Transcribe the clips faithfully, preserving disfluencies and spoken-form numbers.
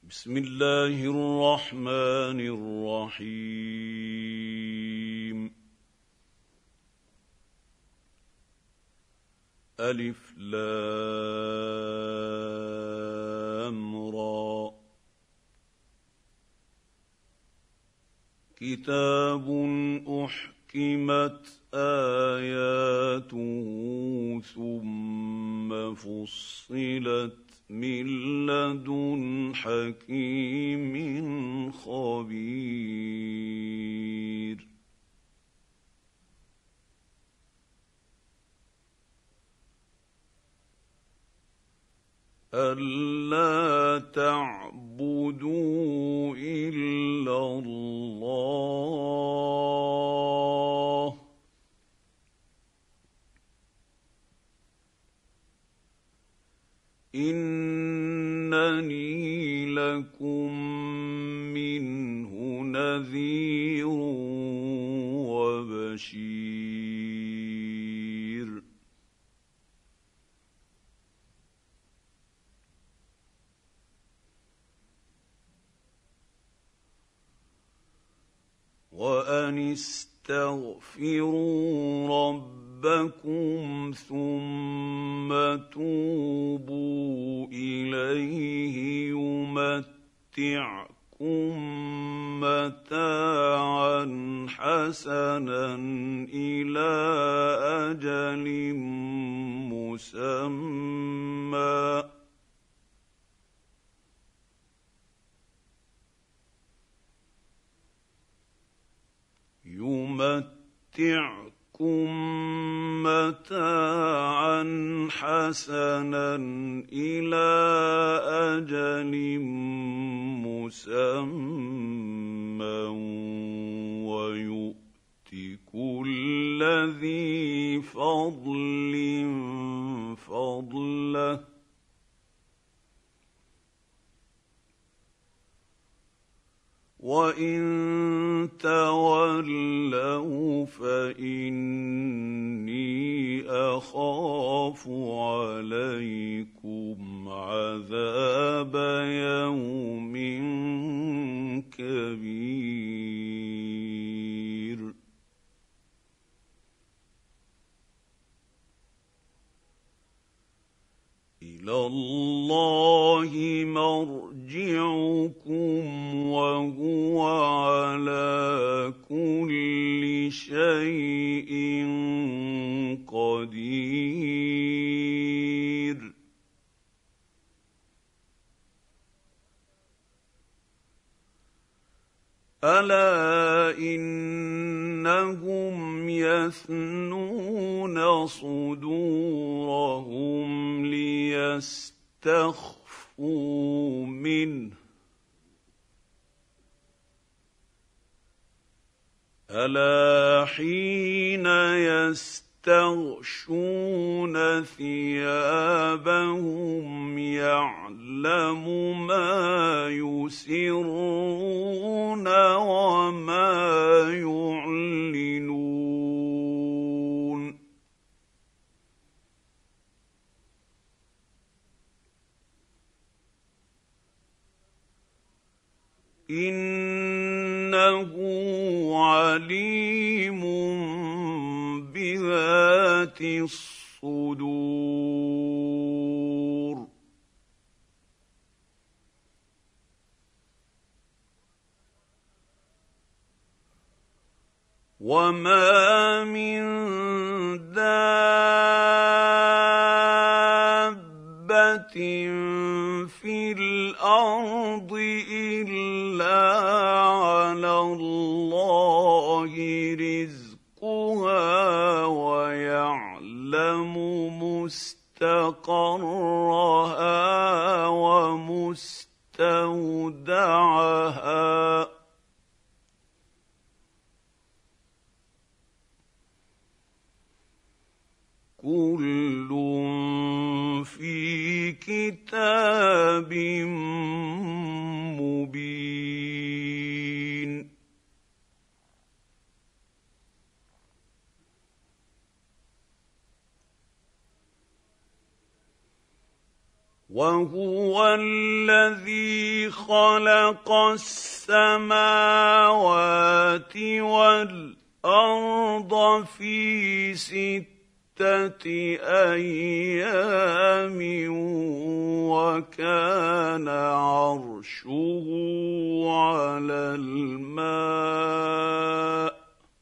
بسم الله الرحمن الرحيم. ألف لام را. كتاب أحكمت آياته ثم فصلت من لدن حكيم خبير. ألا تعبدوا إلا الله إنني لكم منه نذير وبشير. وأن استغفروا ربكم ثم توبوا إليه يمتعكم متاعا حسنا إلى أجل مسمى يمتعكم متاعا حسنا إلى أجل مسمى ويؤت كل ذي فضل فضله وإن تولوا فإني أخاف عليكم عذاب يوم كبير. إلى الله مرجعكم وهو على كل شيء قدير. ألا إنهم يثنون صدورهم ليستخفوا منه ألا حين يستغشون ثيابهم يعلم ما يسرون وما يعلنون. إنه عليم بذات الصدور. وما من دابة في الأرض إلا على الله رزقها ويعلم مستقرها ومستودعها كل في كتاب مبين. وهو الذي خلق السماوات والارض في سته ايام وكان عرشه على الماء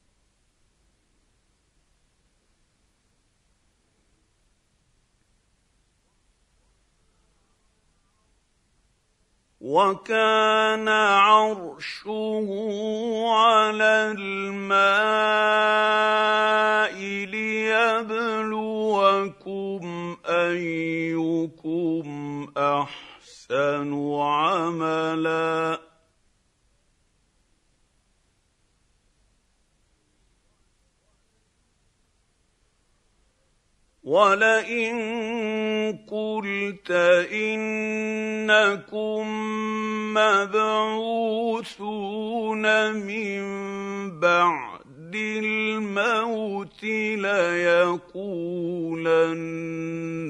وكان عرشه على الماء ليبلوكم أيكم أحسن عملا ولئن قلت إنكم مبعوثون من بعد الموت ليقولن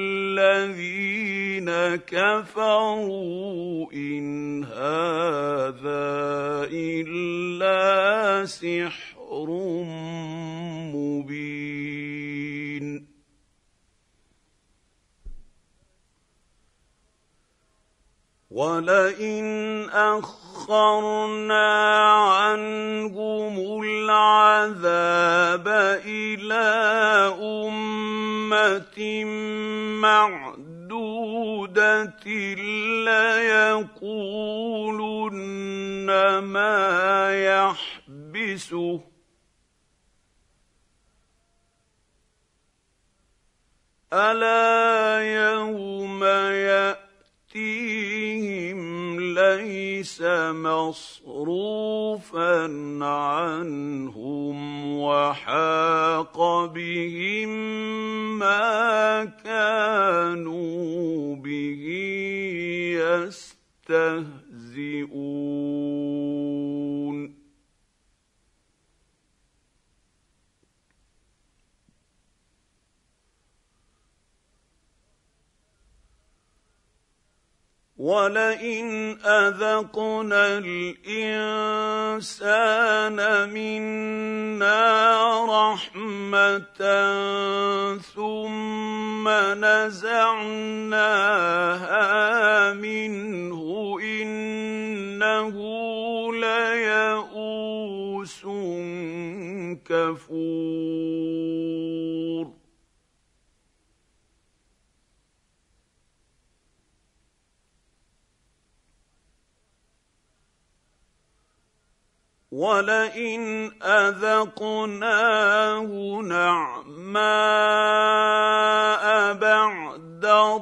الذين كفروا إن هذا إلا سحر مبين ولئن أخرنا عنهم العذاب إلى أمة معدودة ليقولن ما يحبسه ألا يوم يأتيهم ليس مصروفا عنهم وحاق بهم ما كانوا به يستهزئون ولئن أذقنا الإنسان منا رحمة ثم نزعناها منه إنه ليئوس كفور ولئن أذقناه نعماء بعد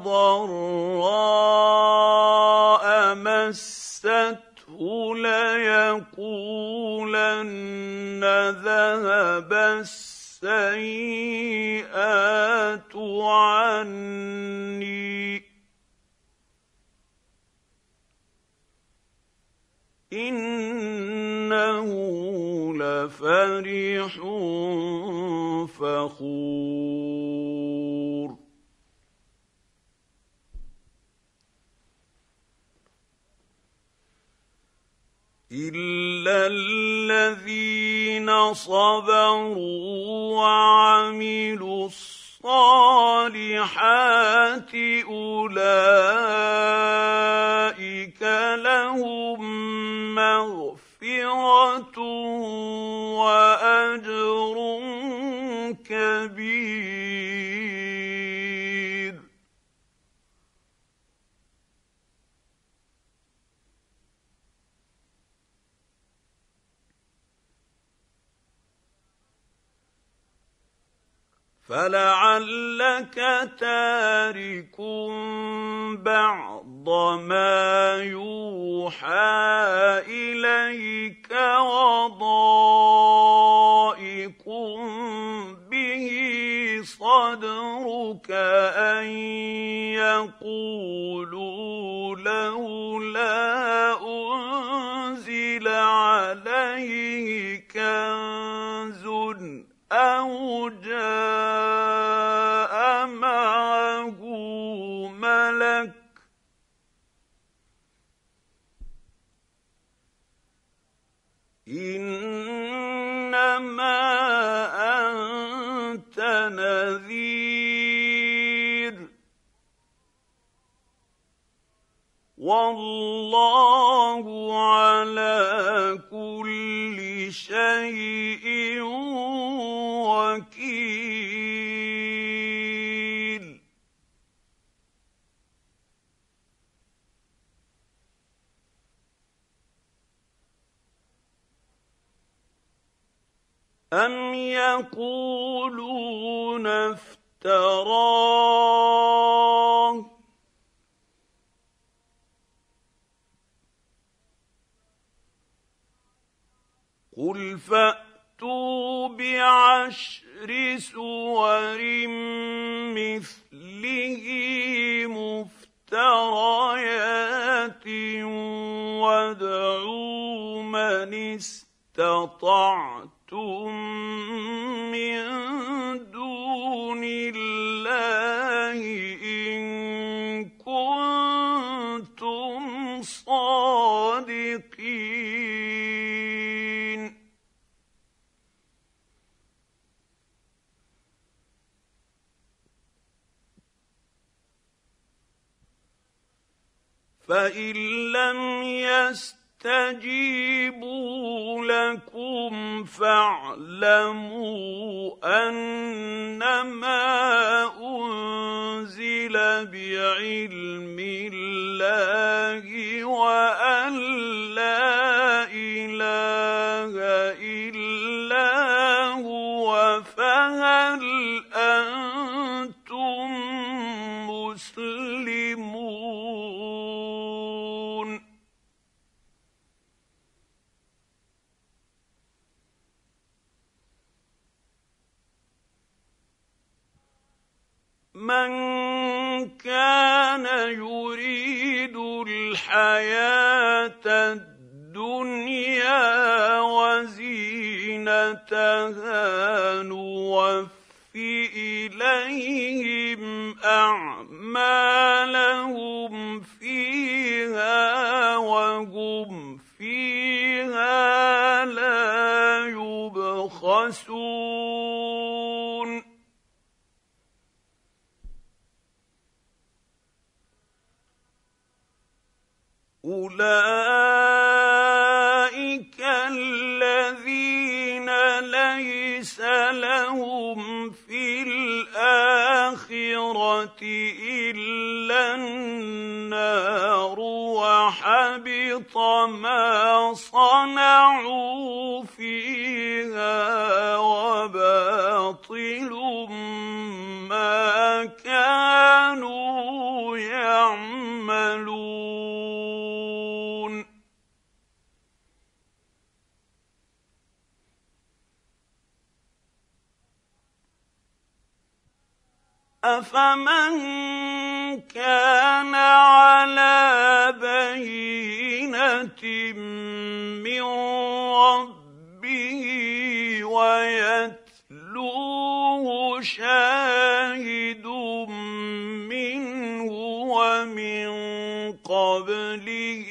ضراء مسته ليقولن ذهب السيئات عني إنه لفرح فخور إلا الذين صبروا وعملوا الصالحات أولئك لهم مغفرة وأجر كبير فلعلك تارك بعض ما يوحى إليك وضائق به صدرك أن يقولوا لولا أنزل عليه كنز أو جاء معه ملك والله على كل شيء وكيل. أم يقولون افتراه قل فأتوا بعشر سور مثله مفتريات وادعوا من استطعتم من دون الله إن كنتم صادقين. فإن لم يستجيبوا لكم فاعلموا أنما أنزل بعلم الله وأن لا إله إلا هو فهل أنتم مسلمون. من كان يريد الحياة الدنيا وزينتها نوف إليهم أعمالهم فيها وهم فيها لا يبخسون. أولئك الذين ليس لهم في الآخرة إلا النار وحبط ما صنعوا فيها وباطل ما كانوا يعملون. أفمن كان على بينة من ربه ويتلوه شاهد منه ومن قبله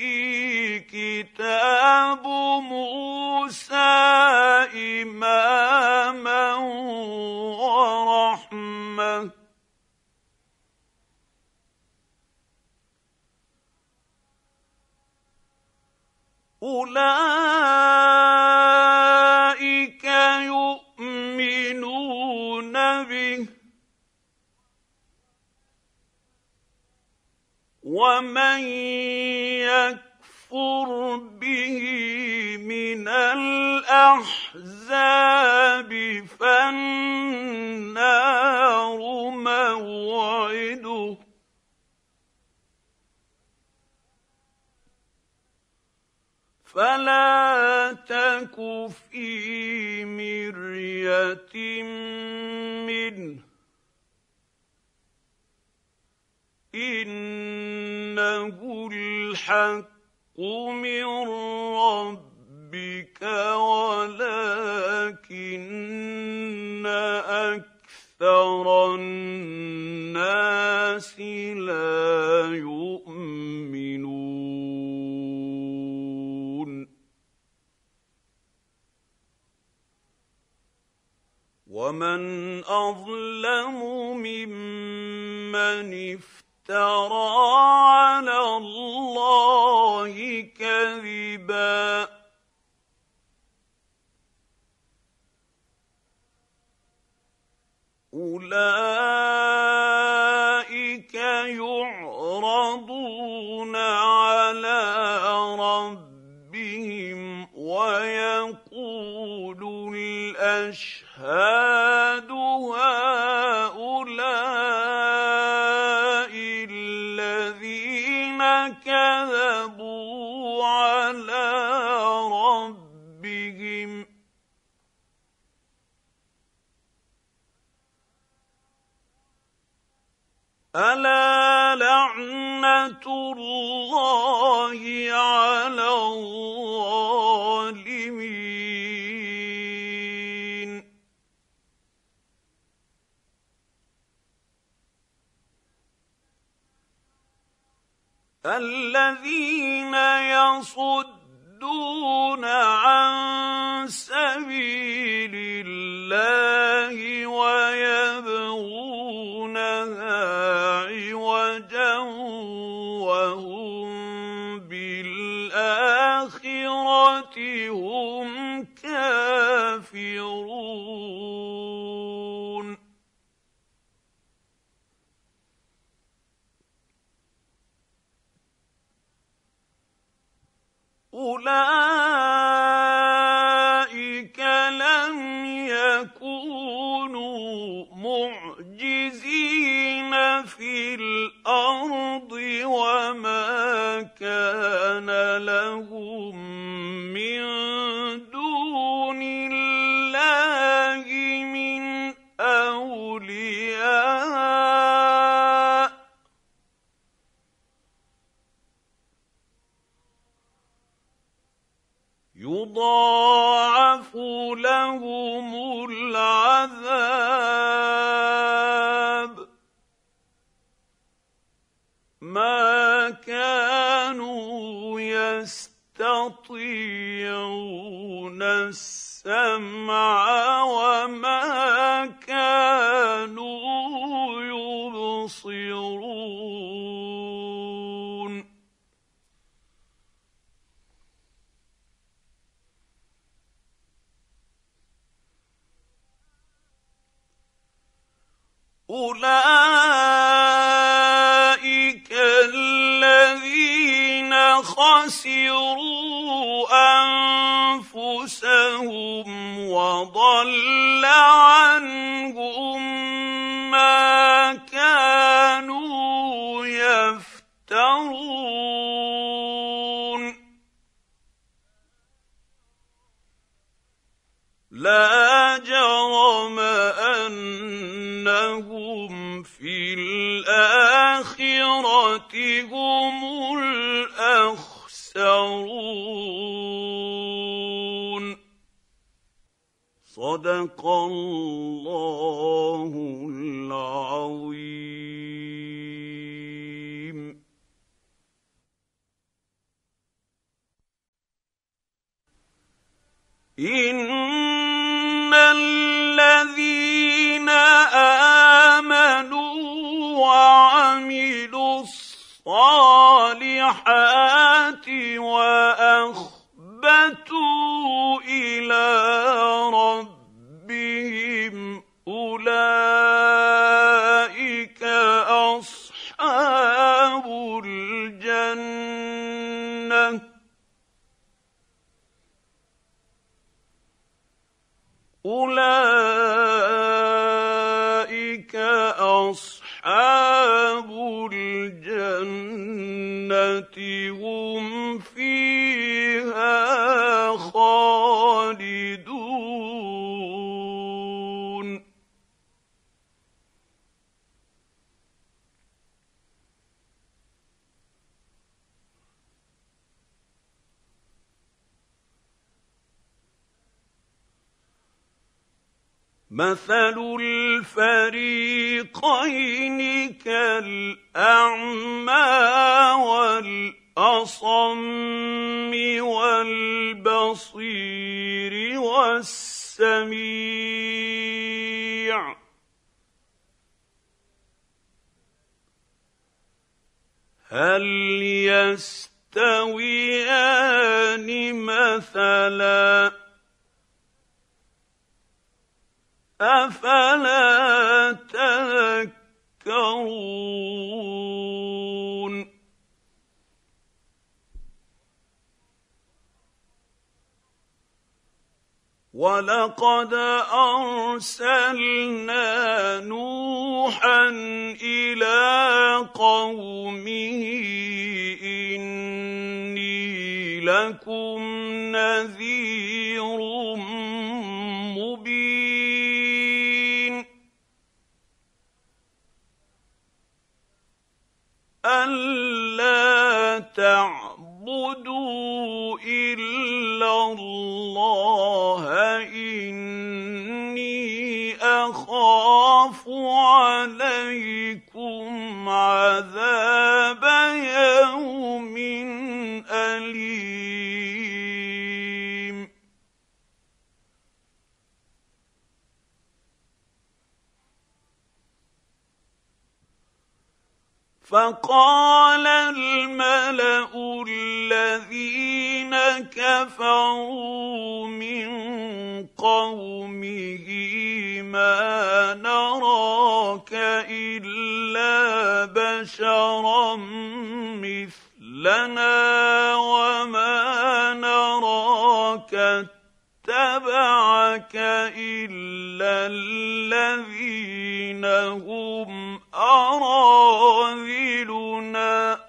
كتاب موسى إماما ورحمة أولئك يؤمنون به ومن يكفر به من الأحزاب فالنار موعده فلا تك في مرية منه إنه الحق من ربك ولكن أكثر الناس لا يؤمنون. ومن أظلم ممن افترى افترى على الله كذبا أولئك يعرضون على ربهم ويقول الأشهاد هؤلاء الذين كذبوا على ربهم ألا لعنة الله على الظالمين الذين يصدون عن سبيل الله ويبغونها عوجا وهم بالآخرة هم كافرون أولئك لم يكونوا معجزين في الأرض وما كان لهم من دون الله من أولياء يضاعف لهم العذاب ما كانوا يستطيعون السمع وما كانوا يبصرون أولئك الذين خسروا أنفسهم وضل عنهم ما كانوا يفترون لا جرم أنهم في الآخرة هم الأخسرون صدق الله العظيم. إن الذين آمنوا وعملوا الصالحات وأخبتوا إلى ربهم أولئك أصحاب الجنة أولئك أصحاب الجنة هم فيها خالدون مثل الفريقين كالأعمى والأصم والبصير والسميع هل يستويان مثلا أفلا تذكرون ولقد أرسلنا نوحا إلى قومه إني لكم نذير مبين ألا تعبدوا إلا الله إني أخاف عليكم عذاب يوم أليم فقال الملأ الذين كفروا من قومه ما نراك إلا بشرا مثلنا وما نراك اتبعك إلا الذين هم أراذلنا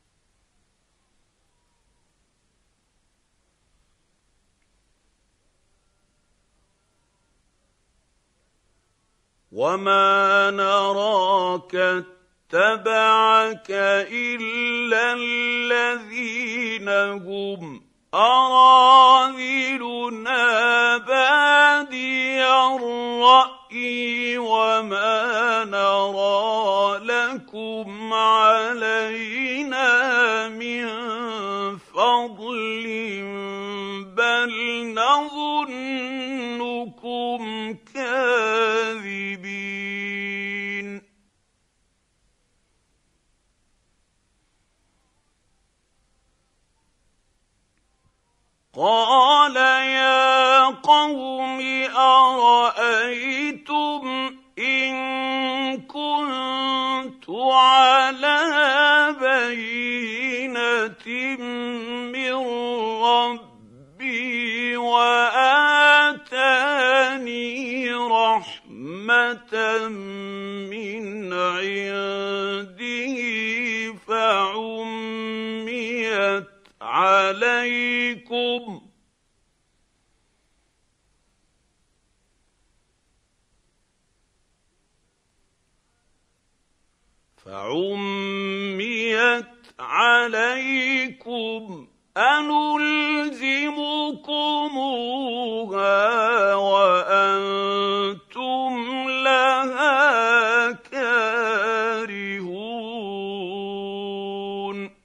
وما نراك اتبعك إلا الذين هم أراذلنا بادي الرأي وما نرى لكم علينا من فضل بل نظنكم كاذبين قال يا قوم أرأيتم إن كنت على بينة من ربي وآتاني رحمة من عنده فعميت عليكم فعميت عليكم أنلزمكموها وأنتم لها كارهون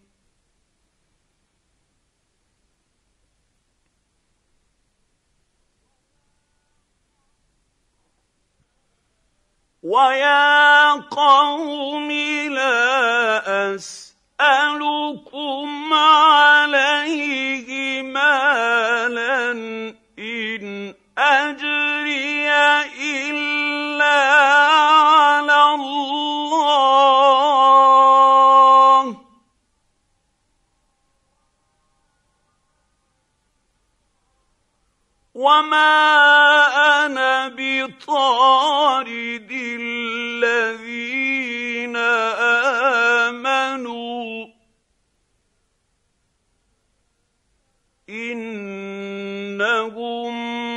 ويا قوم لا أسألكم عليه مالا إن أجري إلا على الله وما أنا بطارد الذين آمنوا إنهم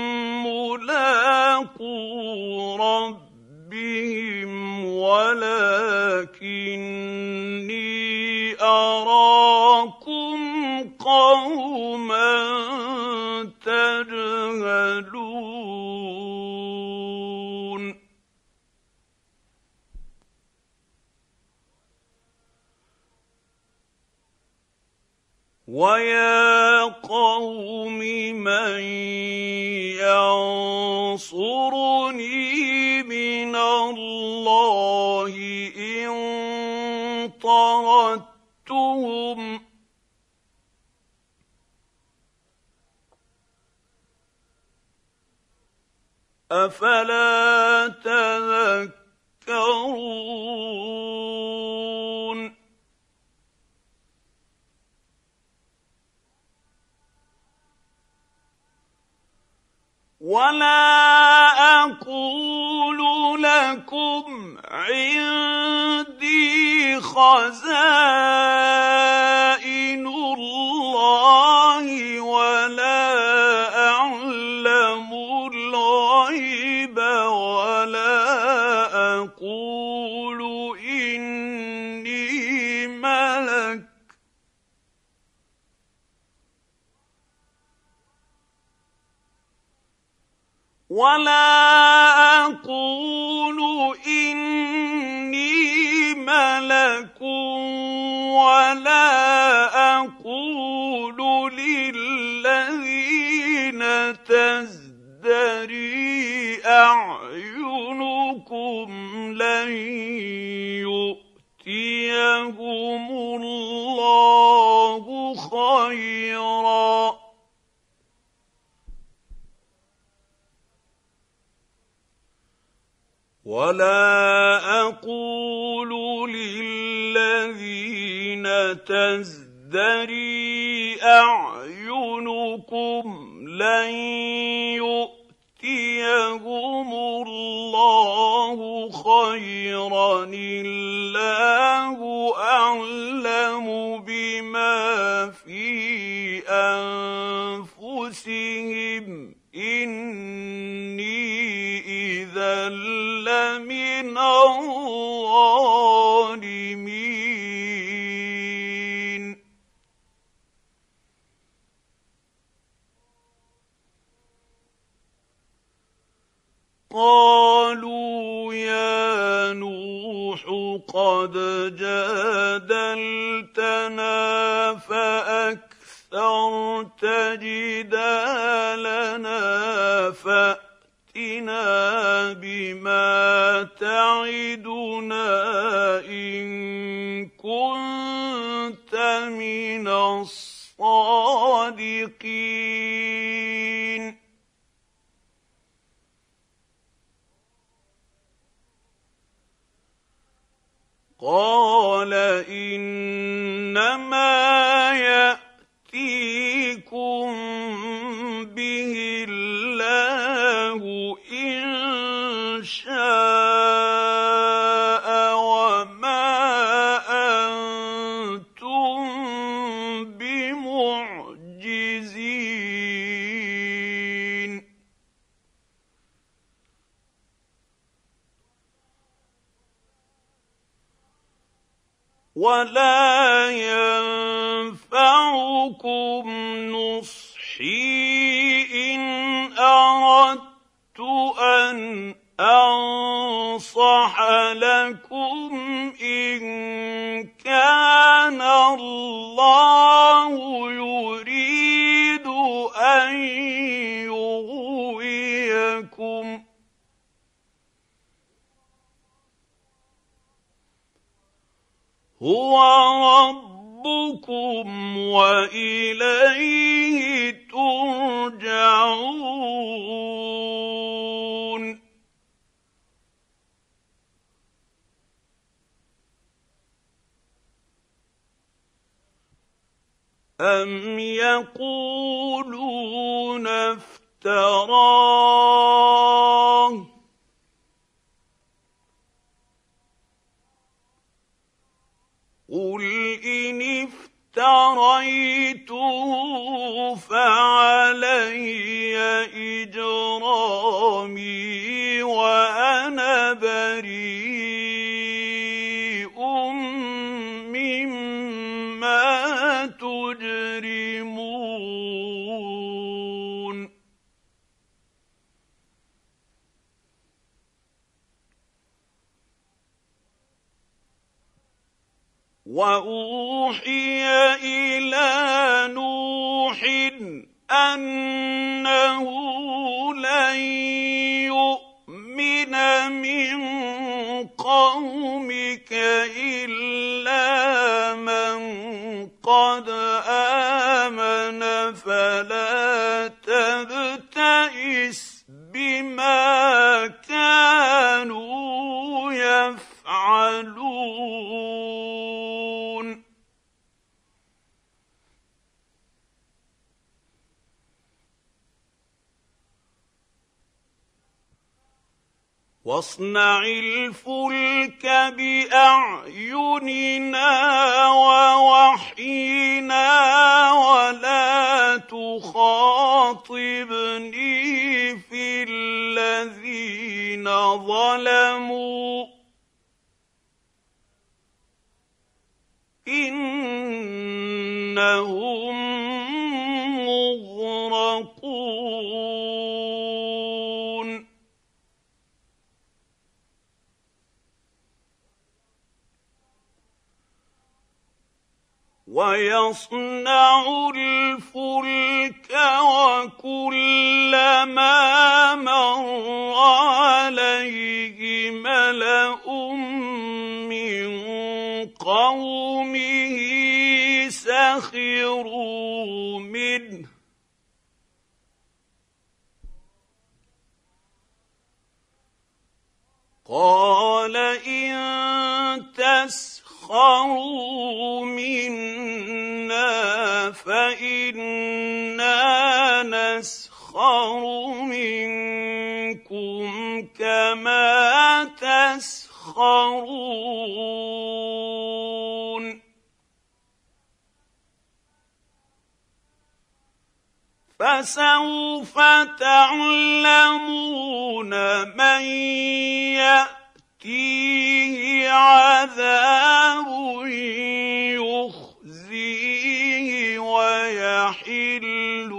ملاقو ربهم ولكني أراكم قوما تجهلون ويا قوم من ينصرني من الله إن طردتكم فعلتم أفلا تذكرون ولا أقول لكم عندي خزائن الله ولا أعلم الغيب ولا أقول إني ملك ولا أقول إني ملك ولا أقول للذين تزدري أعينكم لن يؤتيهم الله خيرا ولا أقول للذين تزدري أعينكم لن يؤتيهم الله خيرا الله أعلم بما في أنفسهم إني إذا لمن الظالمين قالوا يا نوح قد جادلتنا فأكثرت جدالنا فأتنا بما تعدنا إن كنت من الصادقين قال إنما يأتيكم به الله إن شاء وما أنتم بمعجزين ولا ينفعكم نصحي إن أردت أن أنصح لكم إن كان الله يريد أن يغويكم هو ربكم وإليه ترجعون أم يقولون افتراه قل إن افتريته فعلي إجرامي وأنا بريء مما تجرمون وأوحي إلى نوح أنه لن يؤمن من قومك إلا من واصنع الفلك بأعيننا ووحينا ولا تخاطبني في الذين ظلموا إنهم مغرقون. ويصنع الفلك وكلما مر عليه ملأ من قومه سخروا منه قال إن تسخروا منا فإنا نسخر منكم كما تسخرون فسوف تعلمون من يأتيه عذاب يخزيه ويحل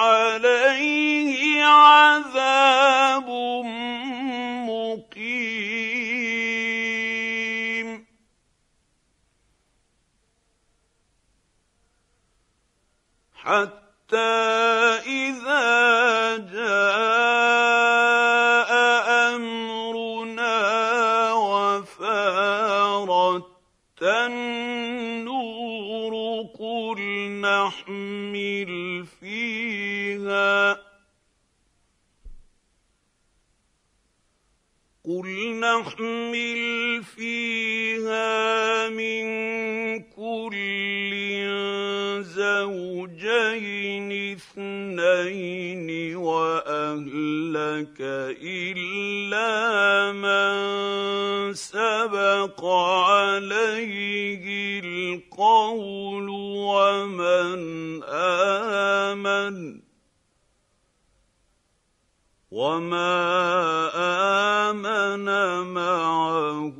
عليه عذاب مقيم. حتى إذا جاء أمرنا وفارت النور قل نحمل فيها قل نحمل فيها من كل زوجين اثنين وأهلك إلا من سبق عليه القول ومن آمن وما آمن معه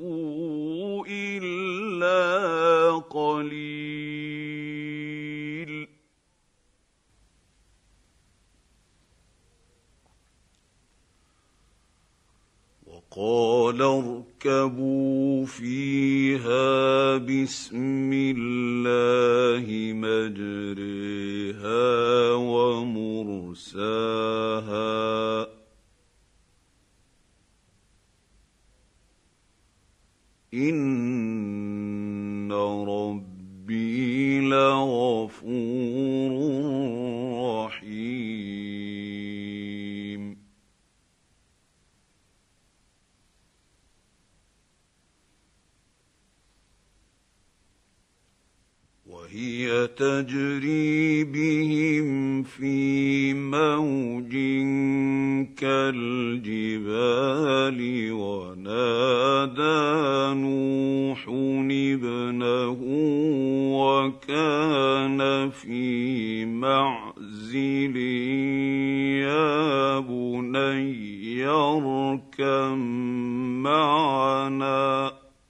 إلا قليل. وقال اركبوا فيها بسم الله مجريها ومرساها إن ربي لغفور رحيم. وهي تجري بهم في موج كالجبال ونادى نوح ابنه وكان في معزل يا بني اركب معنا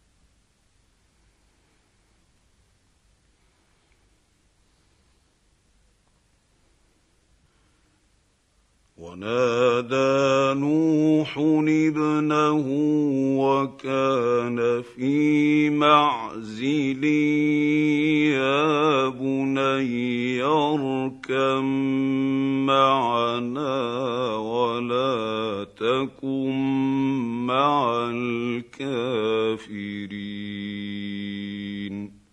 ونادى نوح ابنه وكان في معزل يا بني اركب معنا ولا تكن مع الكافرين.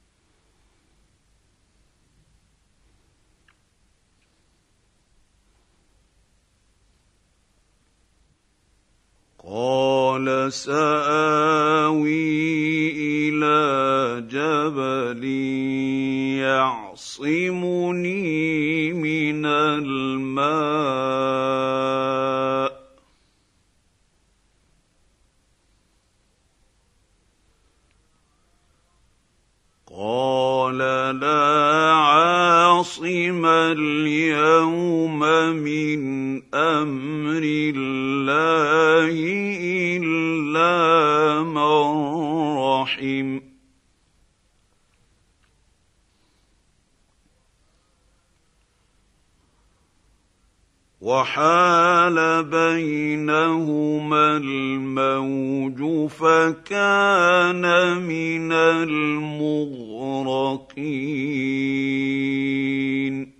قال سآوي إلى جبل يعصمني من الماء قال لا عاصم اليوم من امر الله الا من رحم وحال بينهما الموج فكان من المغرقين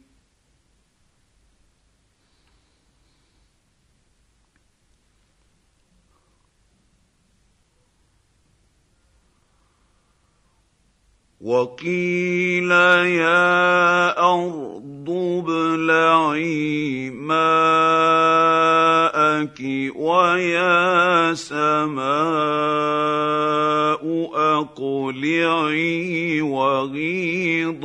وقيل يا أرض ابلعي ماءك ويا سماء أقلعي وغيض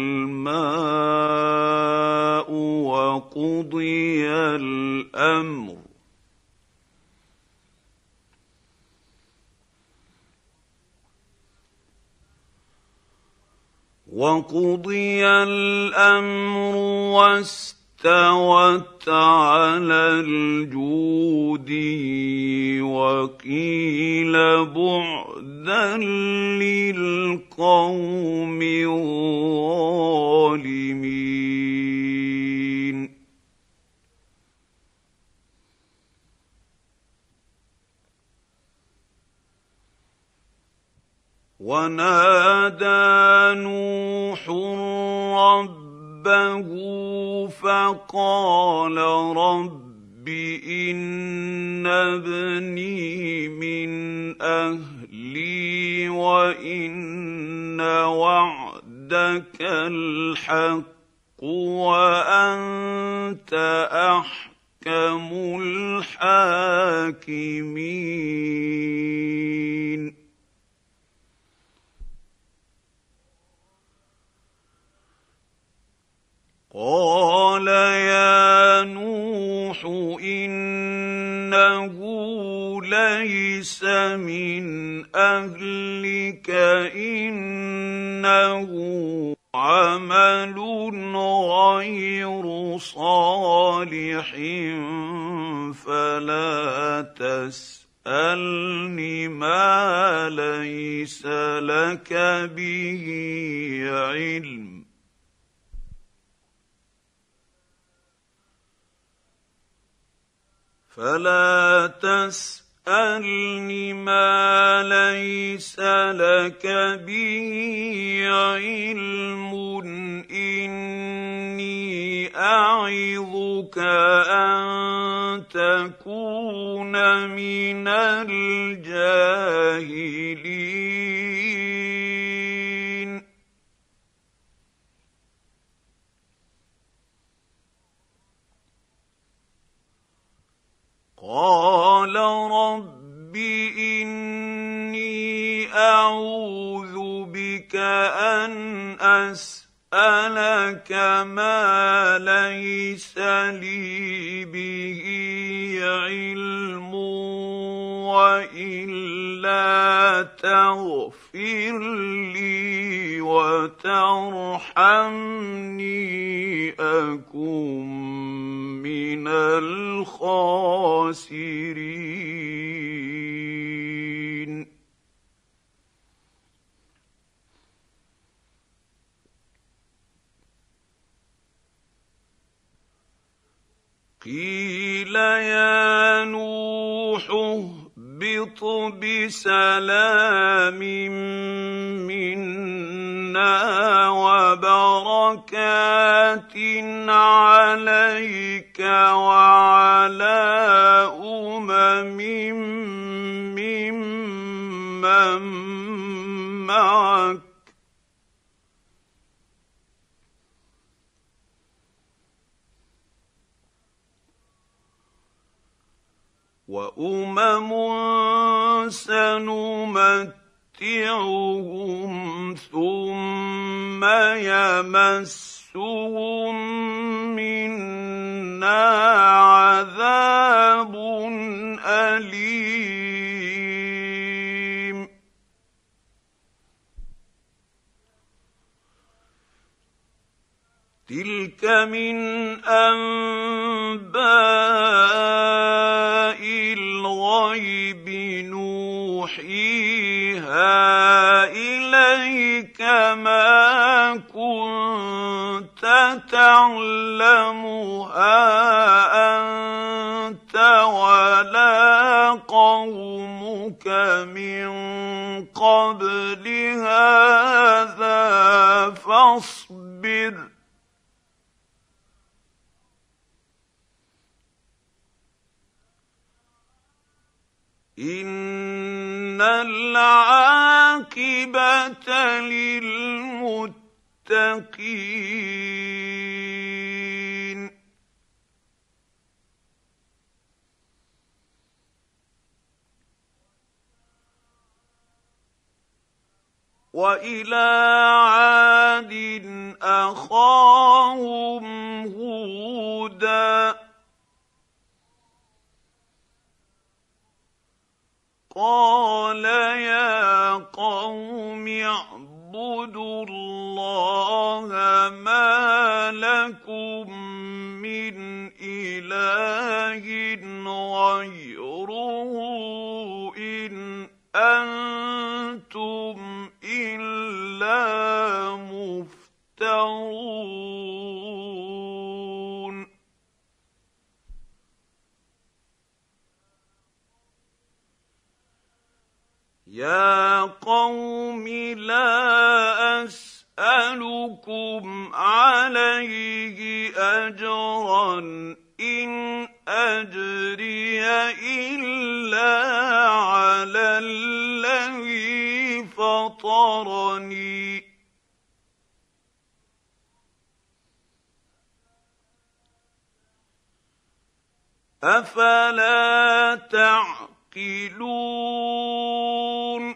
الماء وقضي الأمر وقضي الأمر واستوت على الجود وقيل بعدا للقوم الظالمين ونادى نوح ربه فقال رب إن ابني من أهلي وإن وعدك الحق وأنت أحكم الحاكمين قال يا نوح إنه ليس من أهلك إنه عمل غير صالح فلا تسألني ما ليس لك به علم فلا تسألني ما ليس لك به علم إني أعظك أن تكون من الجاهلين قال رب إني أعوذ بك أن أسألك ما ليس لي به علم وإلا تغفر لي وترحمني أكن من الخاسرين قيل يا نوح اهبط بسلام منا وبركات عليك وعلى أمم ممن معك وأمم سنمتعهم ثم يمسهم منا عذاب أليم تلك من أنباء الغيب نوحيها إليك ما كنت تعلمها أنت ولا قومك من قبل هذا فاصبر إن العاقبة للمتقين وإلى عاد أخاهم هودا قال يا قوم اعبدوا الله ما لكم من إله غيره إن أنتم إلا مفترون يا قوم لا أسألكم عليه أجرا إن أجري إلا على الذي فطرني أفلا تعقلون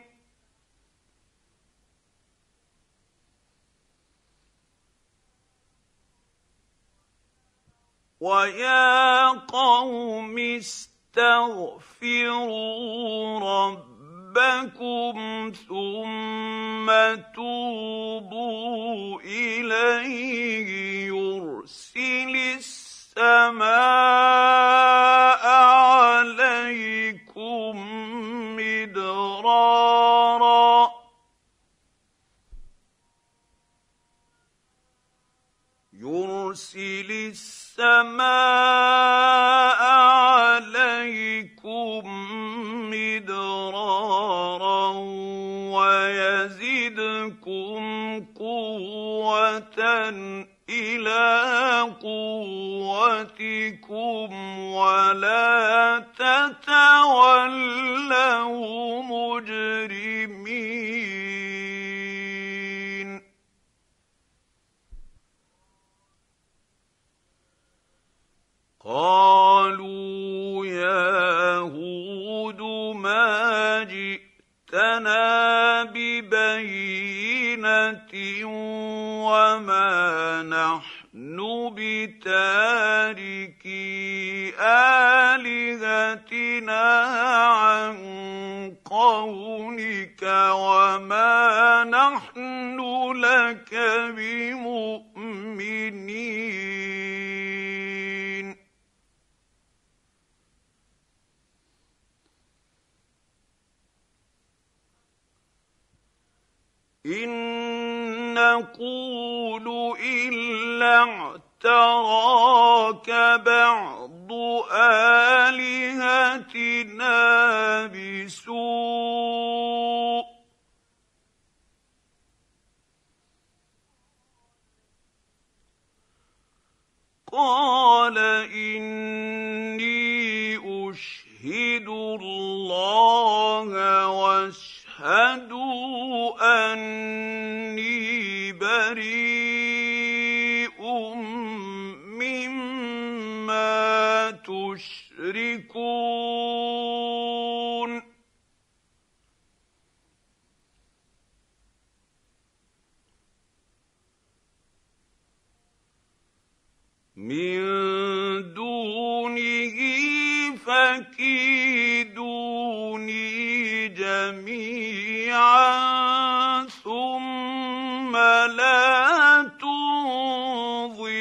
ويا قوم استغفروا ربكم ثم توبوا إليه يرسل السماء عليكم مدرارا يرسل السماء عليكم مدرارا ويزدكم قوة إلى قوتكم ولا تتولوا مجرمين قالوا يا هود ما جئتنا ببينة وما نحن بتاركي آلهتنا عن قولك وما نحن لك بمؤمنين إن نقول إلا اعتراك بعض آلهتنا بسوء قال إني أشهد الله واشهدوا أني بريء مما تشركون من دونه فكيدوني جميعا ثم لا تنظرون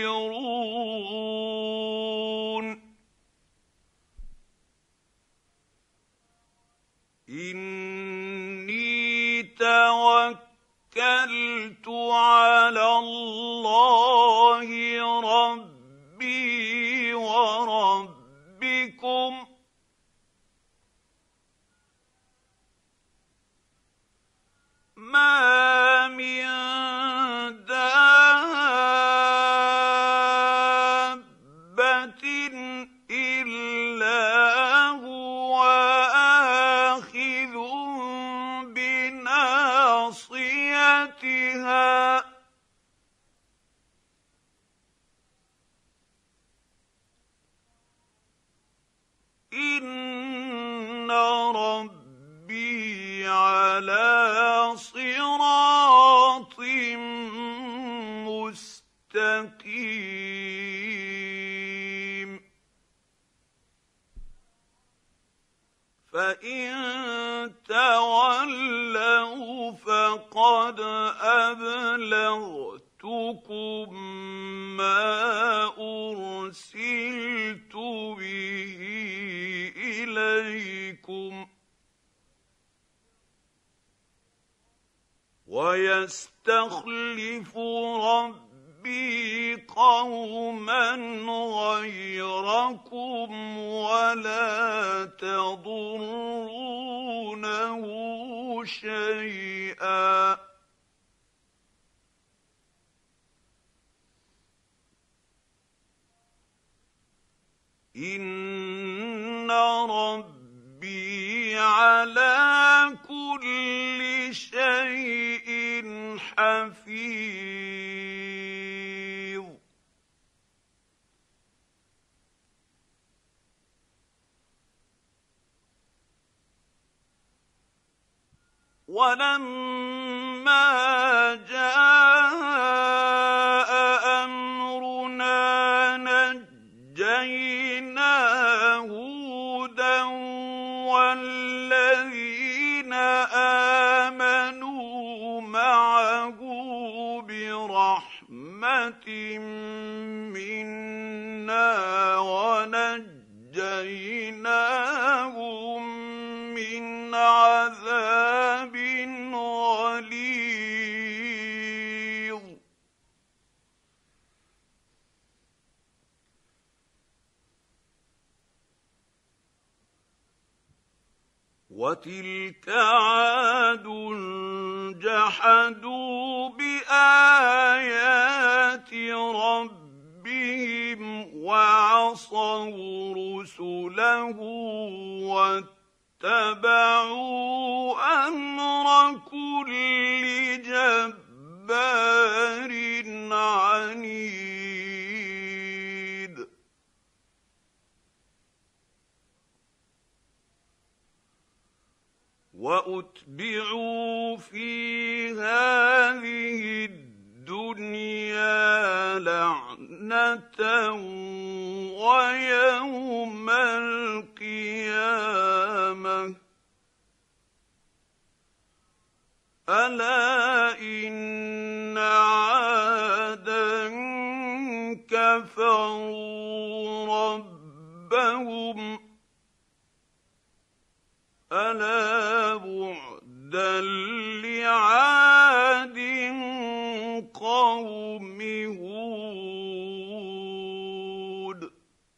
توكلت على الله ربي وربكم ما من دابة إلا هو آخذ بناصيتها إن ربي على صراط مستقيم فإن تولوا فقد أبلغتكم ما أرسلت به إليكم ويستخلف ربي قوما غيركم ولا تضرونه شيئا إن ربي على كل شيء حفيظ ولما جاء أمرنا نجينا هودا والذين آمنوا معه برحمة منا ونجيناهم من عذاب غليظ وتلك عاد جحدوا بآيات ربهم وعصوا رسله واتبعوا أمر كل جبار عنيد وأتبعوا في هذه الدنيا لعنة ويوم القيامة ألا إن عادا كفروا ربهم ألا بعدا لعاد قوم هود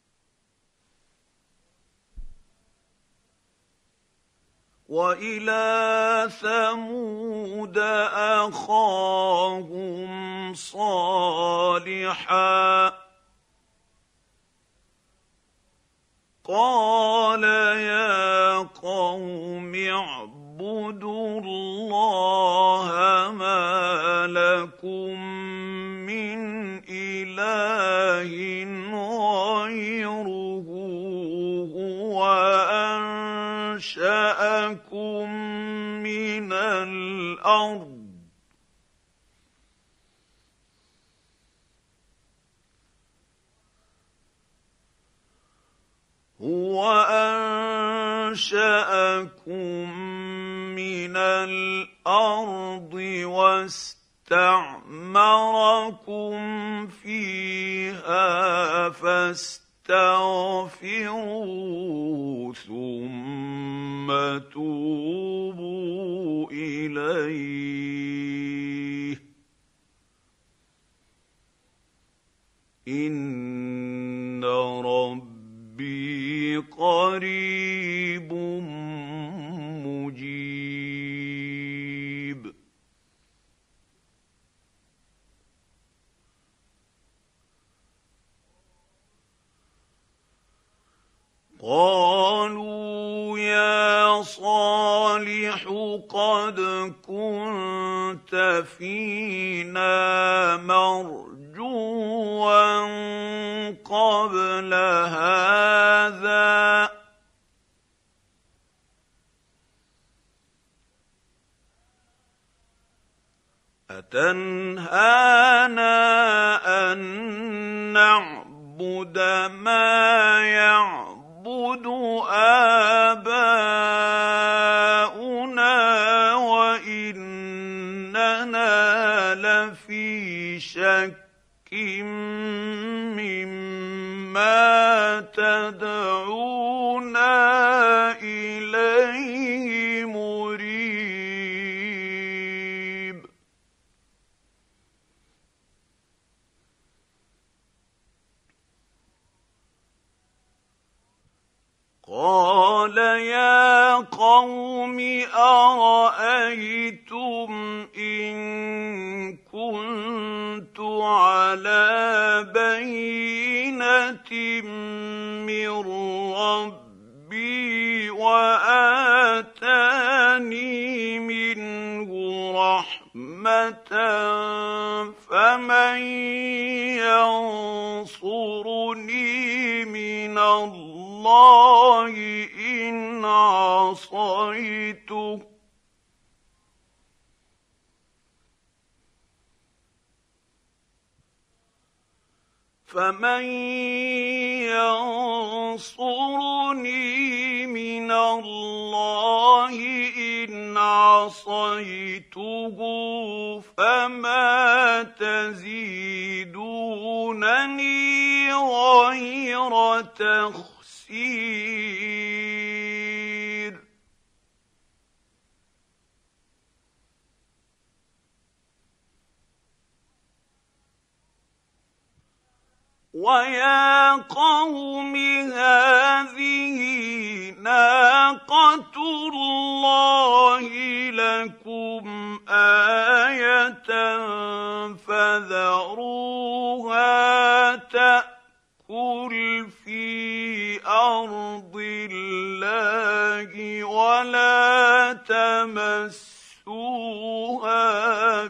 وإلى ثمود أخاهم صالحا قال يا قوم اعبدوا الله ما لكم من إله غيره هو أنشأكم من الأرض هو أنشأكم من الأرض واستعمركم فيها فاستغفروا ثم توبوا إليه إن ربي قريب مجيب. قالوا يا صالح قد كنت فينا مرجوا قبل هذا أتنهانا أن نعبد ما يعبد آباؤنا وإننا لفي شك مما تدعونا إليه مريب. قال يا قوم أرأيتم إن كنت على بينة من ربي وآتاني منه رحمة فمن ينصرني من الله إن عصيته فمن ينصرني من الله إن عصيته فما تزيدونني غير تخسير. ويا قوم هذه ناقة الله لكم آية فذروها تأكل في أرض الله ولا تمسوها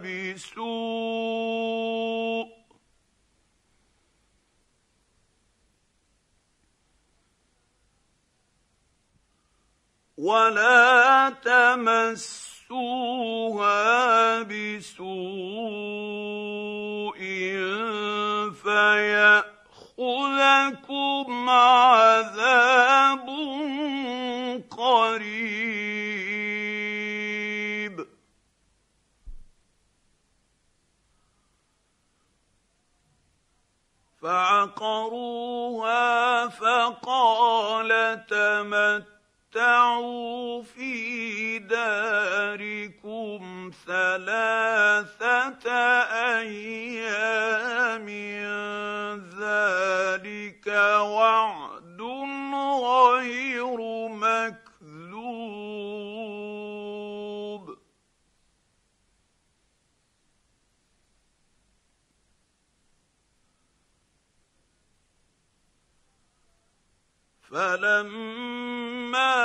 بسوء ولا تمسوها بسوء فيأخذكم عذاب قريب. فعقروها فقال تمتعوا تَمَتَّعُوا فِي دَارِكُمْ ثَلَاثَةَ أَيَّامٍ ذَلِكَ وَعْدٌ غَيْرُ مَكْذُوبٍ. فَلَمَّا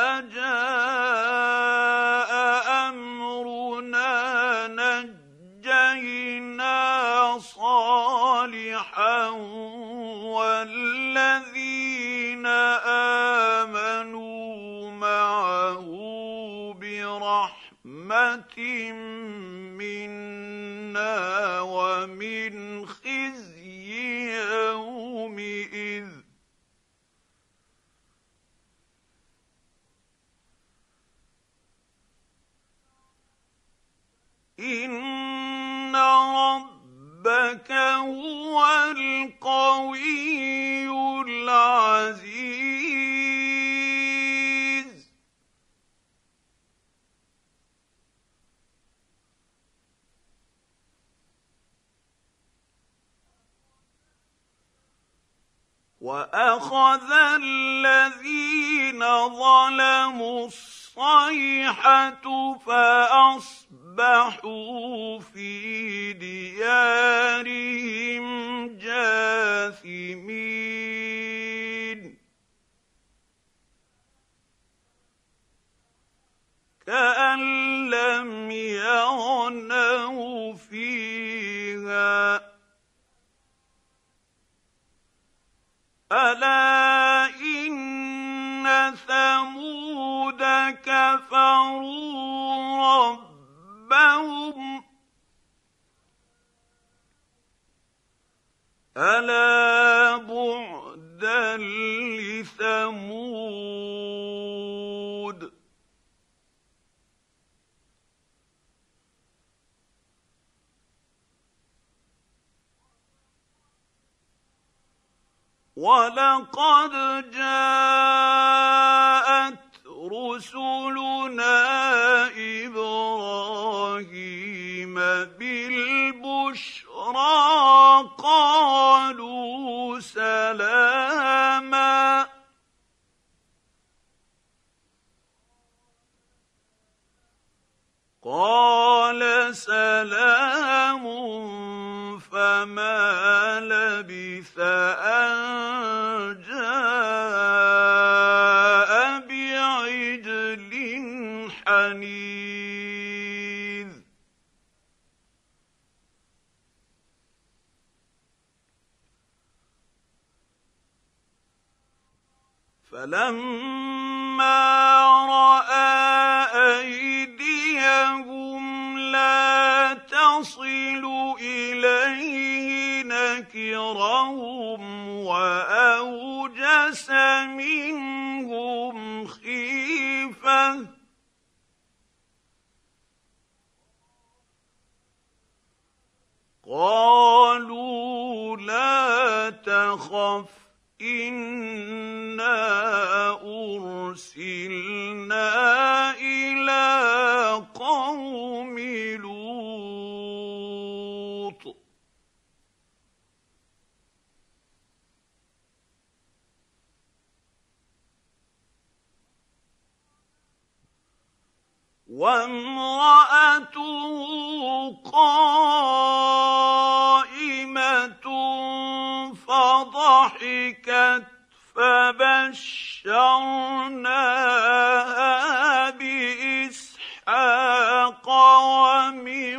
جَاءَ أَمْرُنَا نَجَّيْنَا صَالِحًا وَالَّذِينَ آمَنُوا مَعَهُ بِرَحْمَةٍ مِّنَّا وَمِنْ خِزْيِ يَوْمِئِذٍ. إِنَّ رَبَّكَ هُوَ الْقَوِيُّ الْعَزِيزُ. وأخذ الذين ظلموا الصيحة فأصبحوا في ديارهم جاثمين كأن لم يغنوا فيها ألا إن ثمود كفروا ربهم ألا بعدا لثمود وَلَقَدْ جَاءَتْ رُسُلُنَا إِبْرَاهِيمَ بِالْبُشْرَىٰ قَالُوا سَلَامًا قَالَ سَلَامٌ فَمَا لَبِثَ أَن جَاءَ بِعِجْلٍ حَنِيذٍ فَلَمَّا رَأَىٰ أَيْدِيَهُمْ لَا تَصِلُ إِلَيْهِ نَكِرَهُمْ وَأَوْجَسَ مِنْهُمْ خِيفَةً قَالُوا لَا تَخَفْ إِنَّا أُرْسِلْنَا إِلَىٰ قَوْمِ لُوطٍ وَامْرَأَتُهُ قَائِمَةٌ فَضَحِكَتْ فَبَشَّرْنَاهَا بِإِسْحَاقَ وَمِن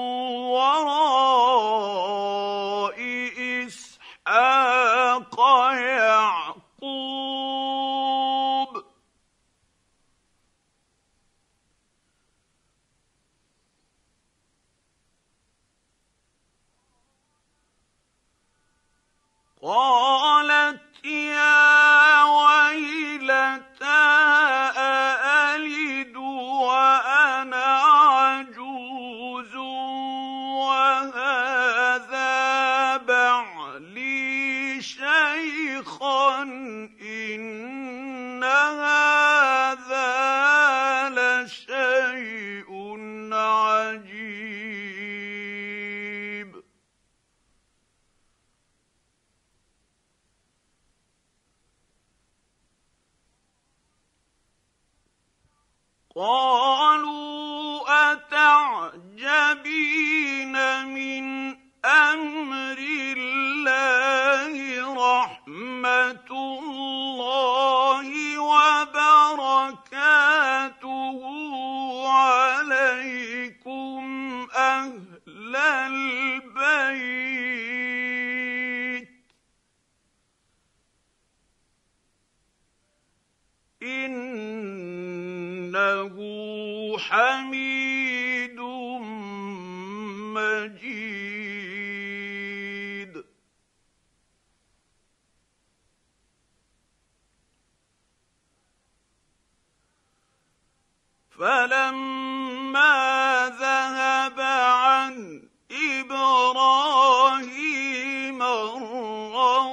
وَرَاءِ إِسْحَاقَ يَعْقُوبَ قَالَتْ يَا وَيْلَتَىٰ أَأَلِدُ وَأَنَا عَجُوزٌ وَهَٰذَا بَعْلِي شَيْخًا إِنَّ هَٰذَا لَشَيْءٌ عَجِيبٌ قَالُوا أَتَعْجَبِينَ مِنْ أَمْرِ اللَّهِ رَحْمَتُ اللَّهِ وَبَرَكَاتُهُ عَلَيْكُمْ أَهْلَ الْبَيْتِ إِنَّهُ حَمِيدٌ مَّجِيدٌ فَلَمَّا ذَهَبَ عَنْ إِبْرَاهِيمَ الرَّوْعُ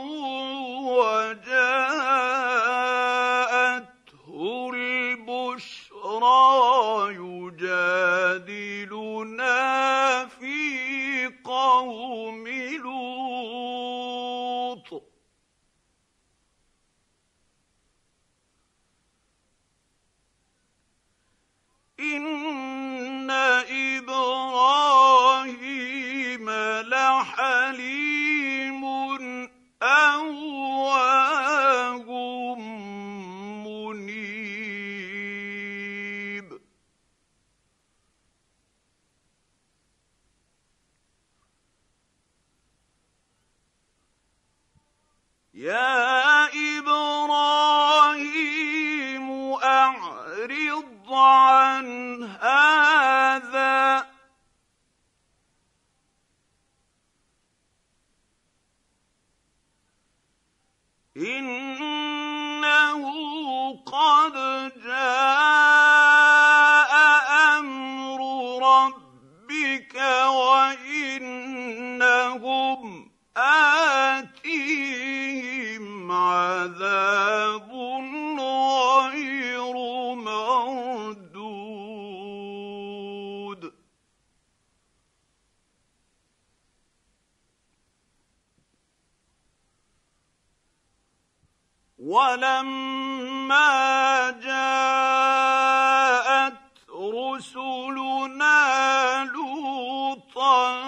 وَجَاءَتْهُ الْبُشْرَىٰ يُجَادِلُنَا فِي قَوْمٍ يا إبراهيم أعرض عن هذا إنه قد جاء أمر ربك وإنهم آتيهم عذاب غير مردود ولما جاءت رسلنا لوطا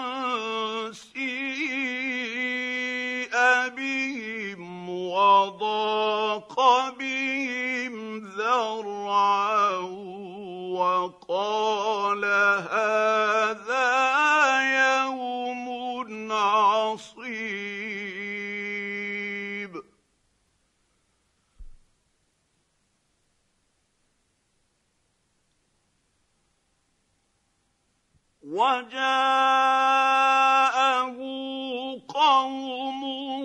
سيء بهم وضاق بهم ذرعا وقال هذا يوم عصيب وجاءه قومه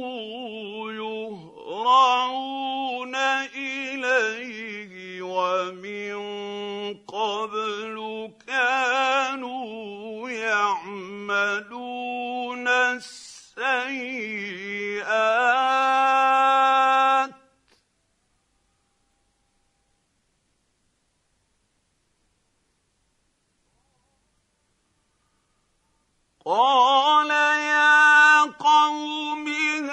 يهرعون إليه ومن قبل كانوا يعملون السيئات قال يا قوم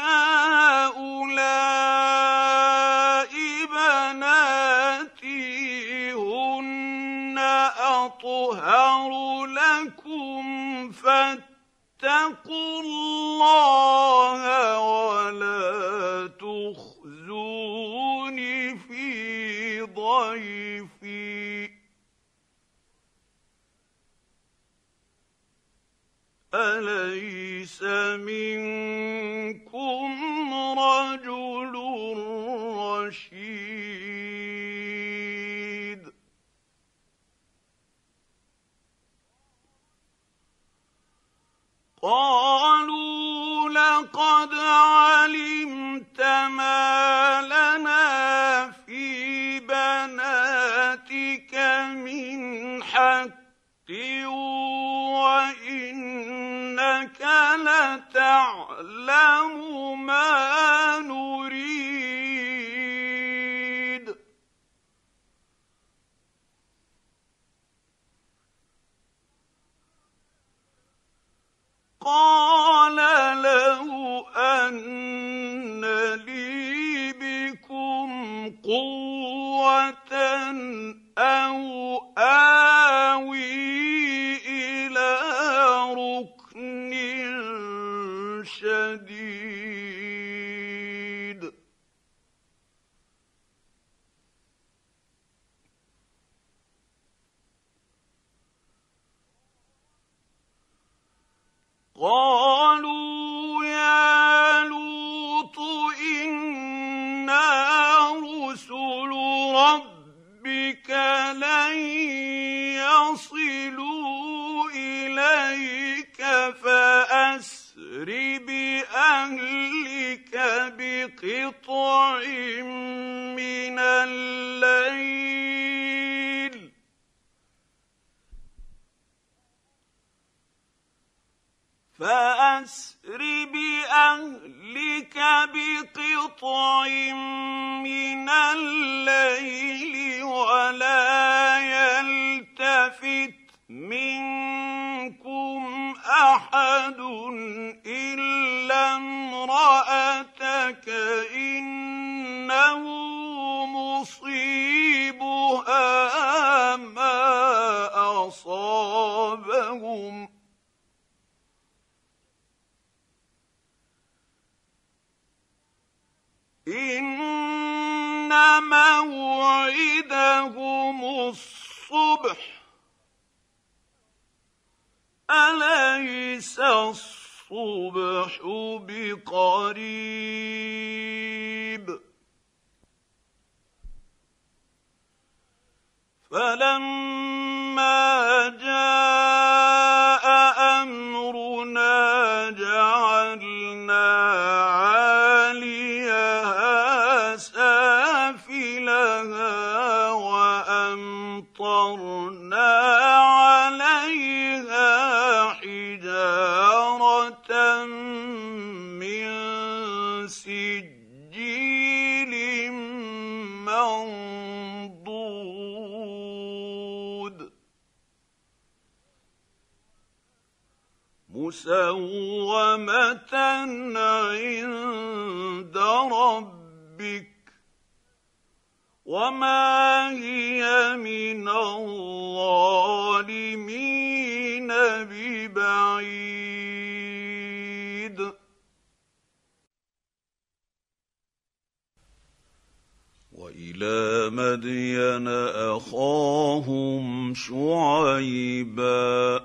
هؤلاء بناتي هن أطهر لكم فاتقوا الله ولا تخزوني في ضيفي أليس منكم رجل رشيد قالوا لقد علمت ما لنا في بناتك من حق وإنك لتعلم ما نريد قال لو أن لي بكم قوة أو آوي إلى ركن شديد قالوا يا لوط إنا رسل ربك لن يصلوا إليك فأسر بأهلك بقطع من الليل فأسر بأهلك بقطع من الليل ولا يلتفت منكم أحد إلا امرأتك إنه مصيبها ما أصابهم إن موعدهم الصبح أليس الصبح بقريب فلما جاء أمرنا جعلنا عاليها سافلها وأمطرنا عليها حجارة من سجيل منضود مسومة عند ربك وما هي من الظالمين ببعيد وإلى مدين أخاهم شعيبا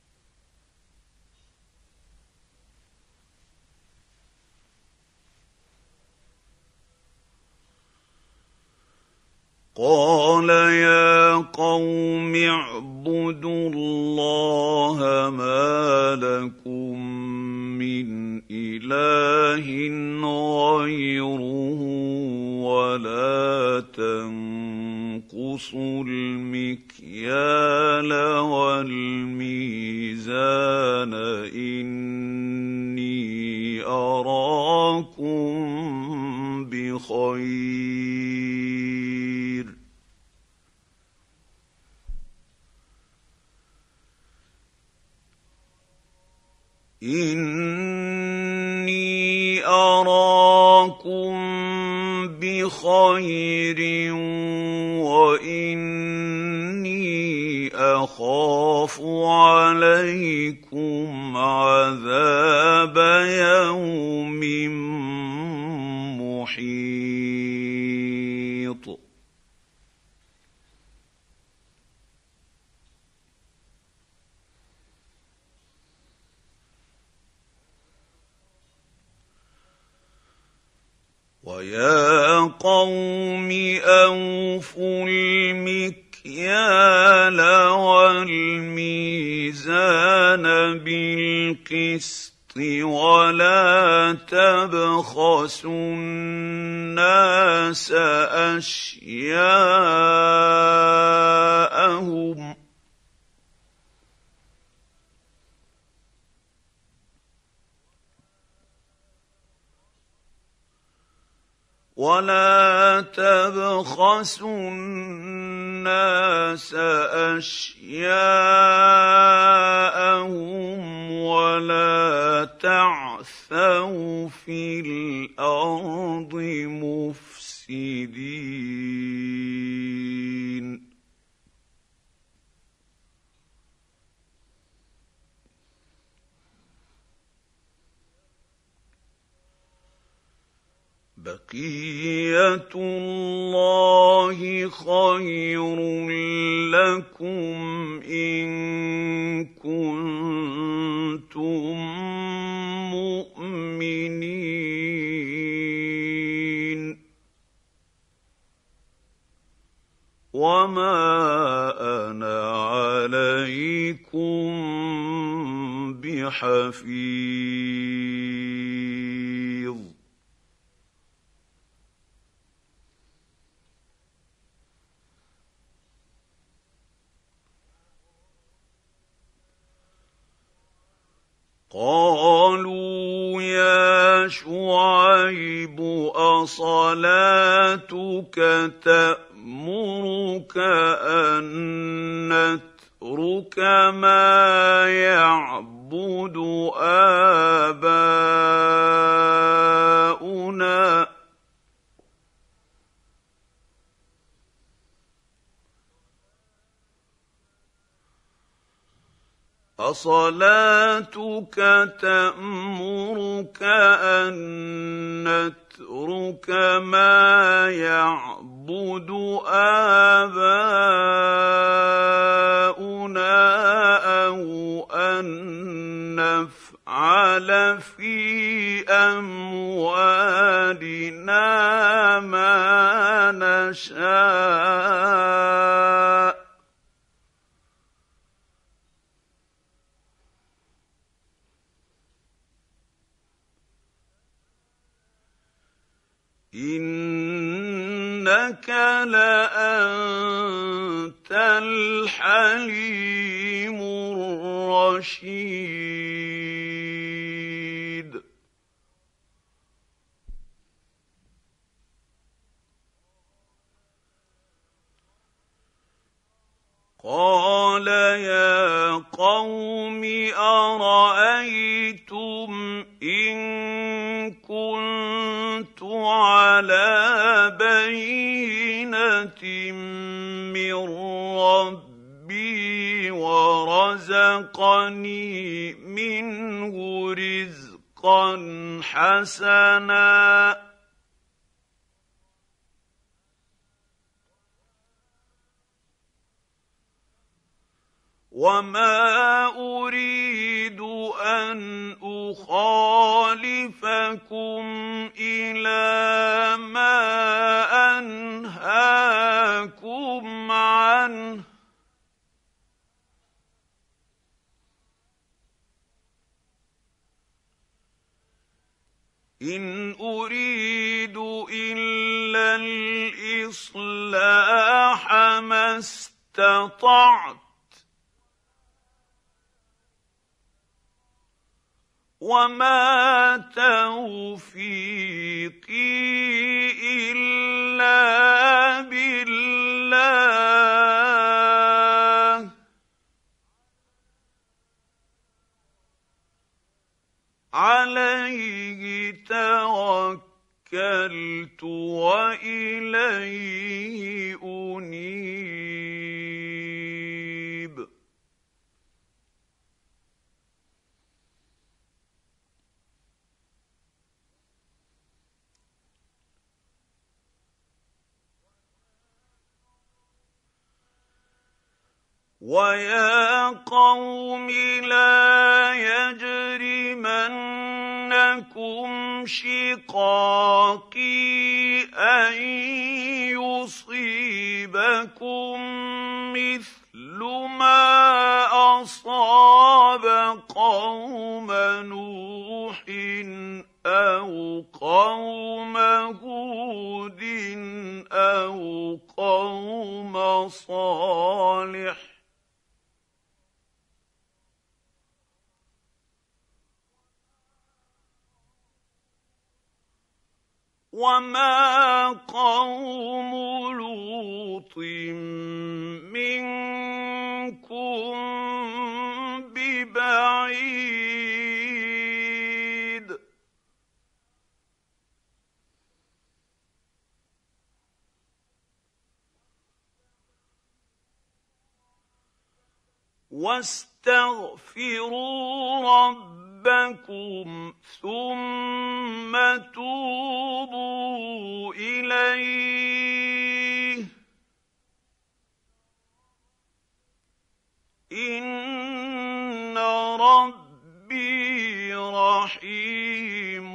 قال يا قوم اعبدوا الله ما لكم من إله غيره ولا تنقصوا المكيال والميزان إني أراكم بخير إني أراكم بخير وإني أخاف عليكم عذاب يوم محيط ويا قوم أوفوا المكيال والميزان بالقسط ولا تبخسوا الناس أشياءهم ولا تبخسوا الناس أشياءهم ولا تعثوا في الأرض مفسدين بقية الله خير لكم إن كنتم مؤمنين وما أنا عليكم بحفيظ قالوا يا شعيب أصلاتك تأمرك أن نترك ما يعبد آباؤنا أصلاتك تأمرك أن نترك ما يعبد آباؤنا أو أن نفعل في أموالنا ما نشاء إِنَّكَ لَأَنتَ الْحَلِيمُ الرَّشِيدُ قَالَ يَا قَوْمِ أَرَأَيْتُمْ إِن كُنتُ عَلَىٰ بَيِّنَةٍ مِّن رَّبِّي وَرَزَقَنِي مِنْهُ رِزْقًا حَسَنًا وَمَا أُرِيدُ أَنْ أُخَالِفَكُمْ إِلَىٰ مَا أَنْهَاكُمْ عَنْهُ ۚ إِنْ أُرِيدُ إِلَّا الْإِصْلَاحَ مَا اسْتَطَعْتُ ۚ وَمَا تَوْفِيقِي إِلَّا بِاللَّهِ ۚ عَلَيْهِ تَوَكَّلْتُ وَإِلَيْهِ أُنِيبُ وَيَا قَوْمِ لَا يَجْرِمَنَّكُمْ شِقَاقِي أَن يُصِيبَكُم مِّثْلُ مَا أَصَابَ قَوْمَ نُوحٍ أَوْ قَوْمَ هُودٍ أَوْ قَوْمَ صَالِحٍ ۚ وَمَا قَوْمُ لُوطٍ مِّنكُم بِبَعِيدٍ وَاسْتَغْفِرُوا رَبَّكُمْ ثُمَّ تُوبُوا إِلَيْهِ ۚ إِنَّ رَبِّي رَحِيمٌ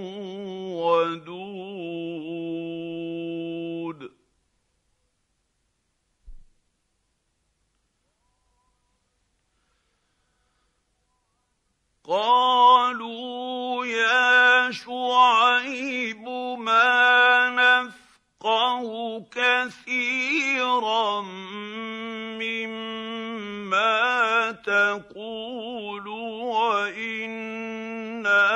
وَدُودٌ قَالُوا يَا شُعَيْبُ مَا نَفْقَهُ كَثِيرًا مِّمَّا تَقُولُ وَإِنَّا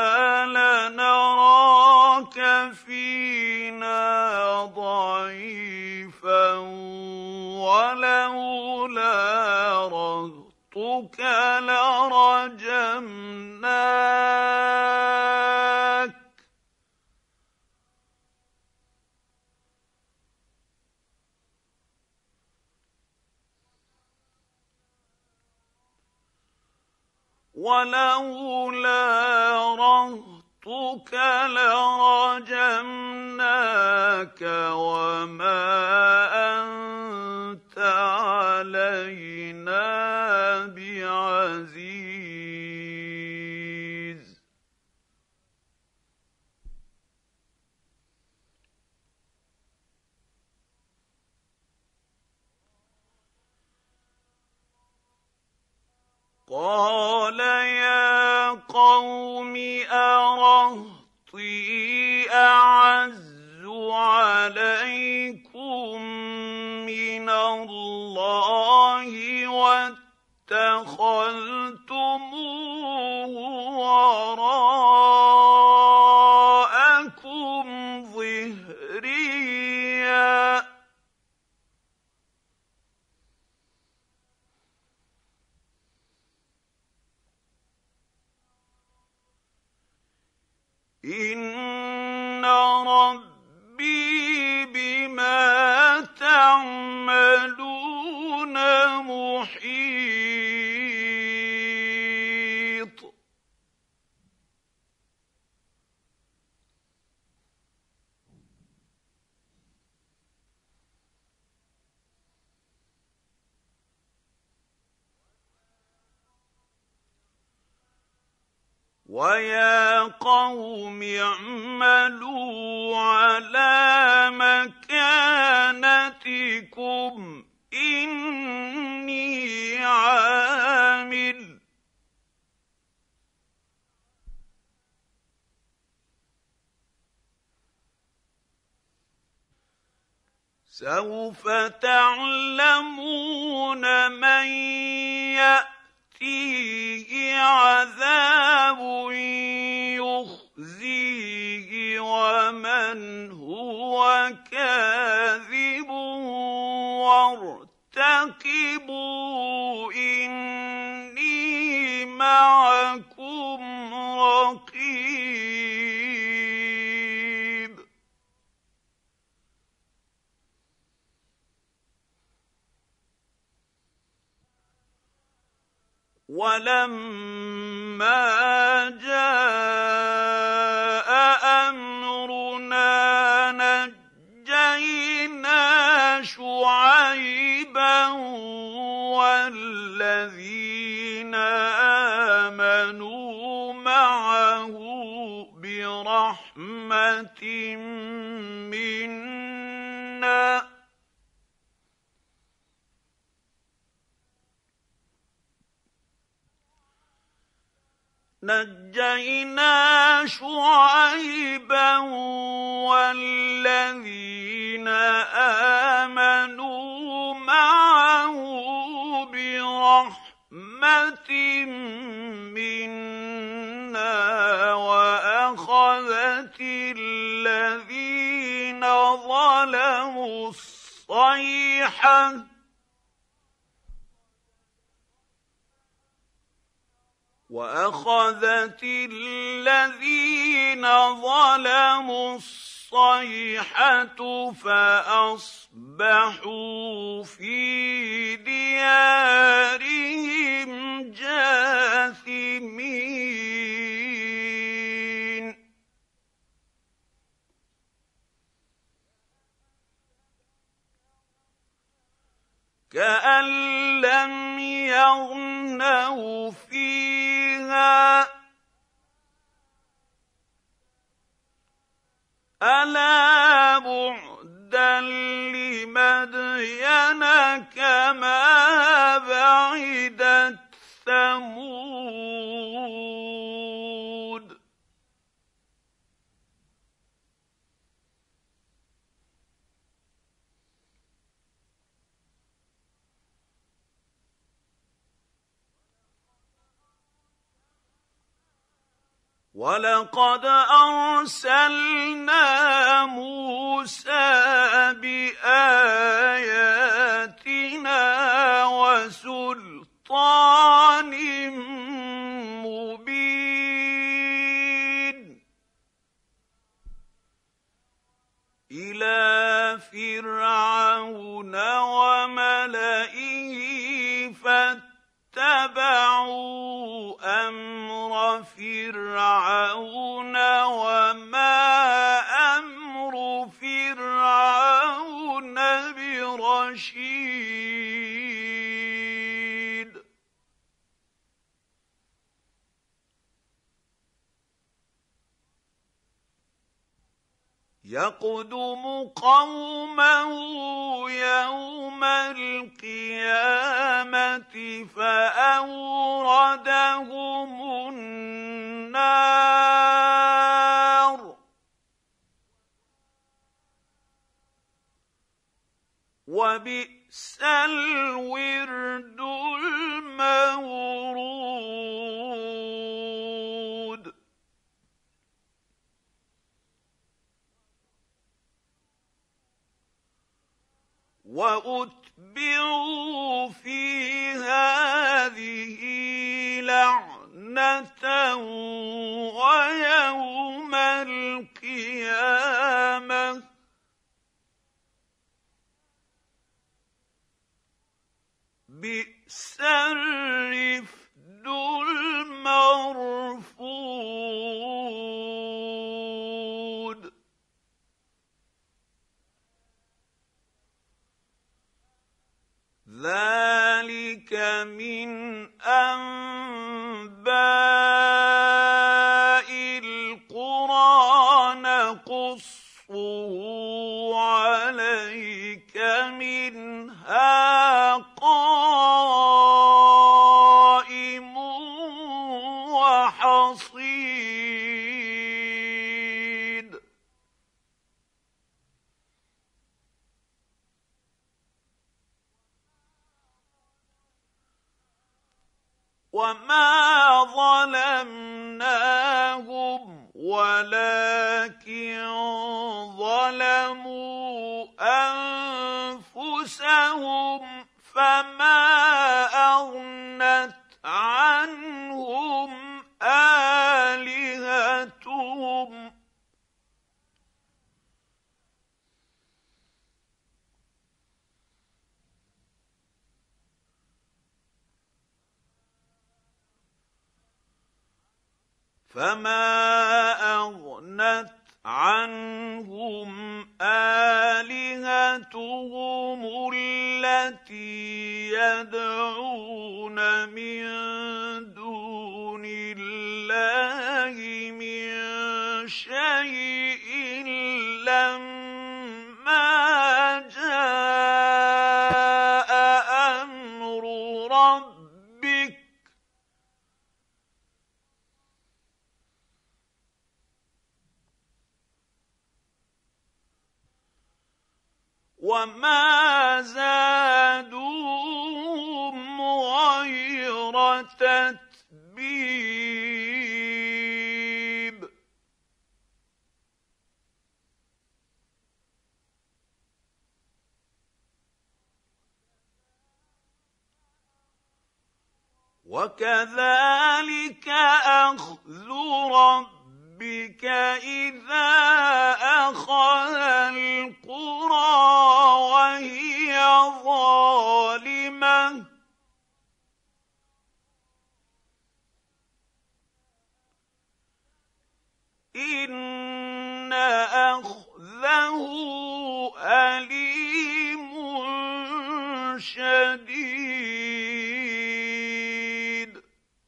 لَنَرَاكَ فِينَا ضَعِيفًا وَلَوْلَا رَهْطُكَ لَرَجَمْنَاكَ ۖ وَلَوْلَا رَهْطُكَ لَرَجَمْنَاكَ وَمَا أَنتَ عَلَيْنَا بِعَزِيزٍ قَالَ يَا قَوْمِ أَرَهْطِي أَعَزُّ إِنَّ رَبِّي بِمَا تَعْمَلُونَ مُحِيطٌ وَيَا قَوْمِ اعْمَلُوا عَلَىٰ مَكَانَتِكُمْ إِنِّي عَامِلٌ ۖ سَوْفَ تَعْلَمُونَ مَن يَأْتِيهِ عَذَابٌ يُخْزِيهِ وَمَنْ هُوَ كَاذِبٌ وَارْتَقِبُوا إِنِّي مَعَكُمْ رَقِيبٌ وَلَمَّا جَاءَ أَمْرُنَا نَجَّيْنَا شُعَيْبًا وَالَّذِينَ آمَنُوا مَعَهُ بِرَحْمَةٍ مِّنَّا نَجَّيْنَا شُعَيْبًا وَالَّذِينَ آمَنُوا مَعَهُ بِرَحْمَةٍ مِّنَّا وَأَخَذَتِ الَّذِينَ ظَلَمُوا الصَّيْحَةُ وَأَخَذَتِ الَّذِينَ ظَلَمُوا الصَّيْحَةُ فَأَصْبَحُوا فِي دِيَارِهِمْ جَاثِمِينَ كَأَن لَّمْ يَغْنَوْا فِيهَا ۗ أَلَا بُعْدًا لِّمَدْيَنَ كَمَا بَعِدَتْ ثَمُودُ وَلَقَدْ أَرْسَلْنَا مُوسَىٰ بِآيَاتِنَا وَسُلْطَانٍ مُّبِينٍ إِلَىٰ فِرْعَوْنَ وَمَلَئِهِ فَاتَّبَعُوا أَمْرَ فِرْعَوْنَ وَمَا أَمْرُ فِرْعَوْنَ بِرَشِيدٍ يَقْدُمُ قَوْمَهُ يَوْمَ الْقِيَامَةِ فَأَوْرَدَهُمُ النَّارَ وَبِئْسَ الْوِرْدُ الْمَوْرُودُ وَأُتْبِعُوا فِي هَٰذِهِ لَعْنَةً وَيَوْمَ نقصه عليك منها قائم وحصيد وما ظلمناهم ولكن ظلموا أنفسهم فما أغنت عنهم آلهتهم فما أغنت عنهم آلهتهم التي يدعون من دون الله من شيء لما جاء أمر ربك وما زادوهم غير تتبيب وكذلك أخذ ربك إذا أخذ القرى وهي ظالمة إن أخذه أليم شديد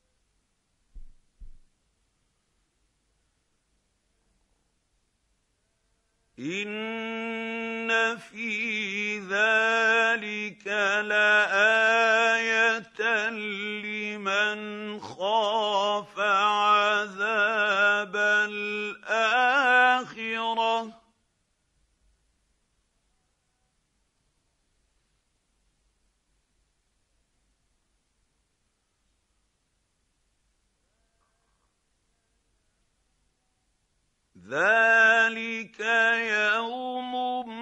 إن في ذلك لآية لمن خاف عذاب الآخرة ذلك يوم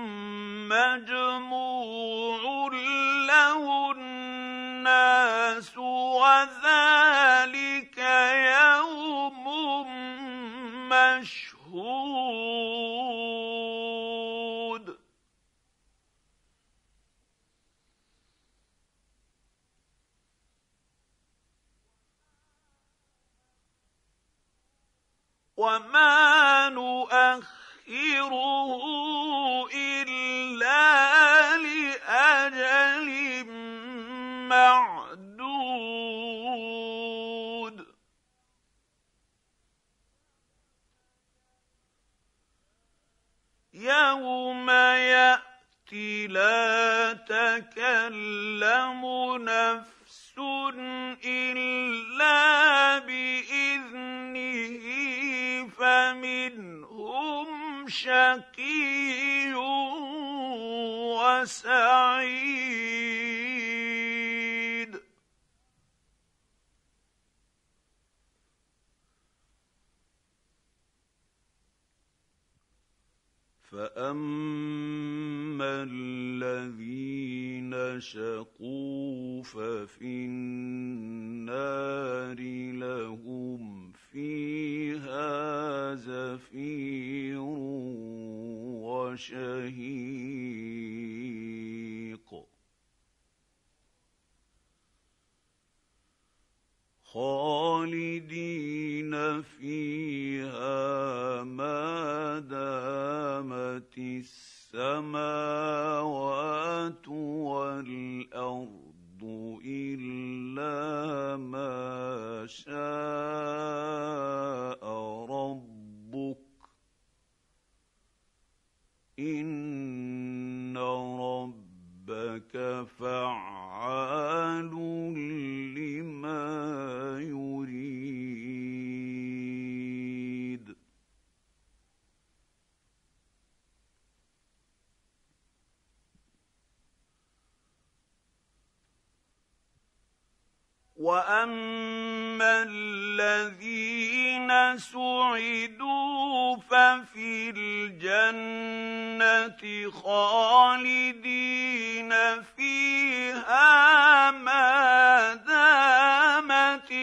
مجموع له الناس وذلك يوم مشهود وما نؤخره إلا لأجل معدود يوم يأتي لا تكلم نفس إلا بإذنه فمنهم شقي وسعيد فأما الذين شقوا ففي النار لهم فيها زفير وشهيق خالدين فيها ما دامت السماوات والأرض إلا ما شاء ربك إن ربك فعال لما يريد. وأما الذين سعدوا ففي الجنة خالدين فيها ما دامت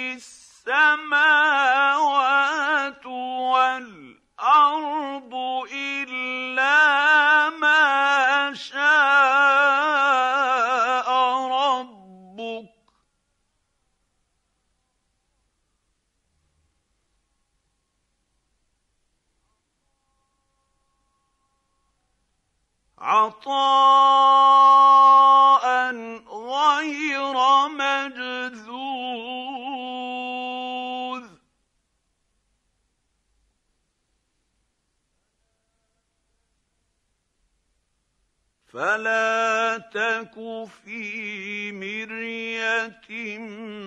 السماوات والأرض إلا ما شاء ربك عطاء غير مجذوذ. فلا تك في مرية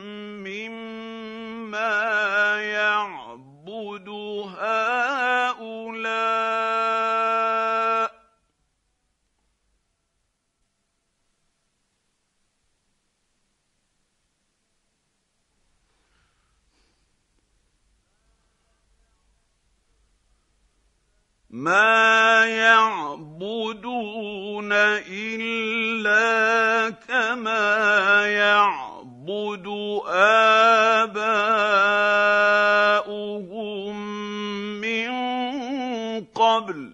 مما يعبد هؤلاء ما يعبدون إلا كما يعبد آباؤهم من قبل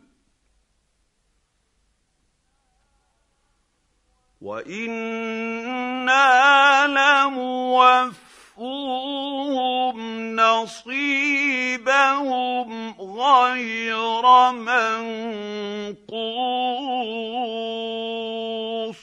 وإنا لموفوهم نصيبهم غير منقوص.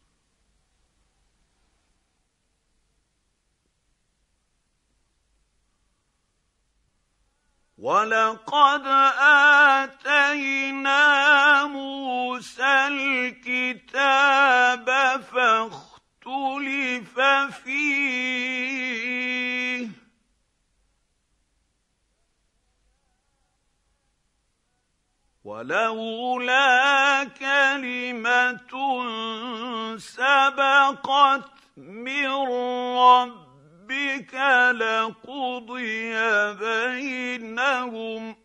ولقد آتينا موسى الكتاب فاختلف فيه ولولا كلمة سبقت من ربك لقضي بينهم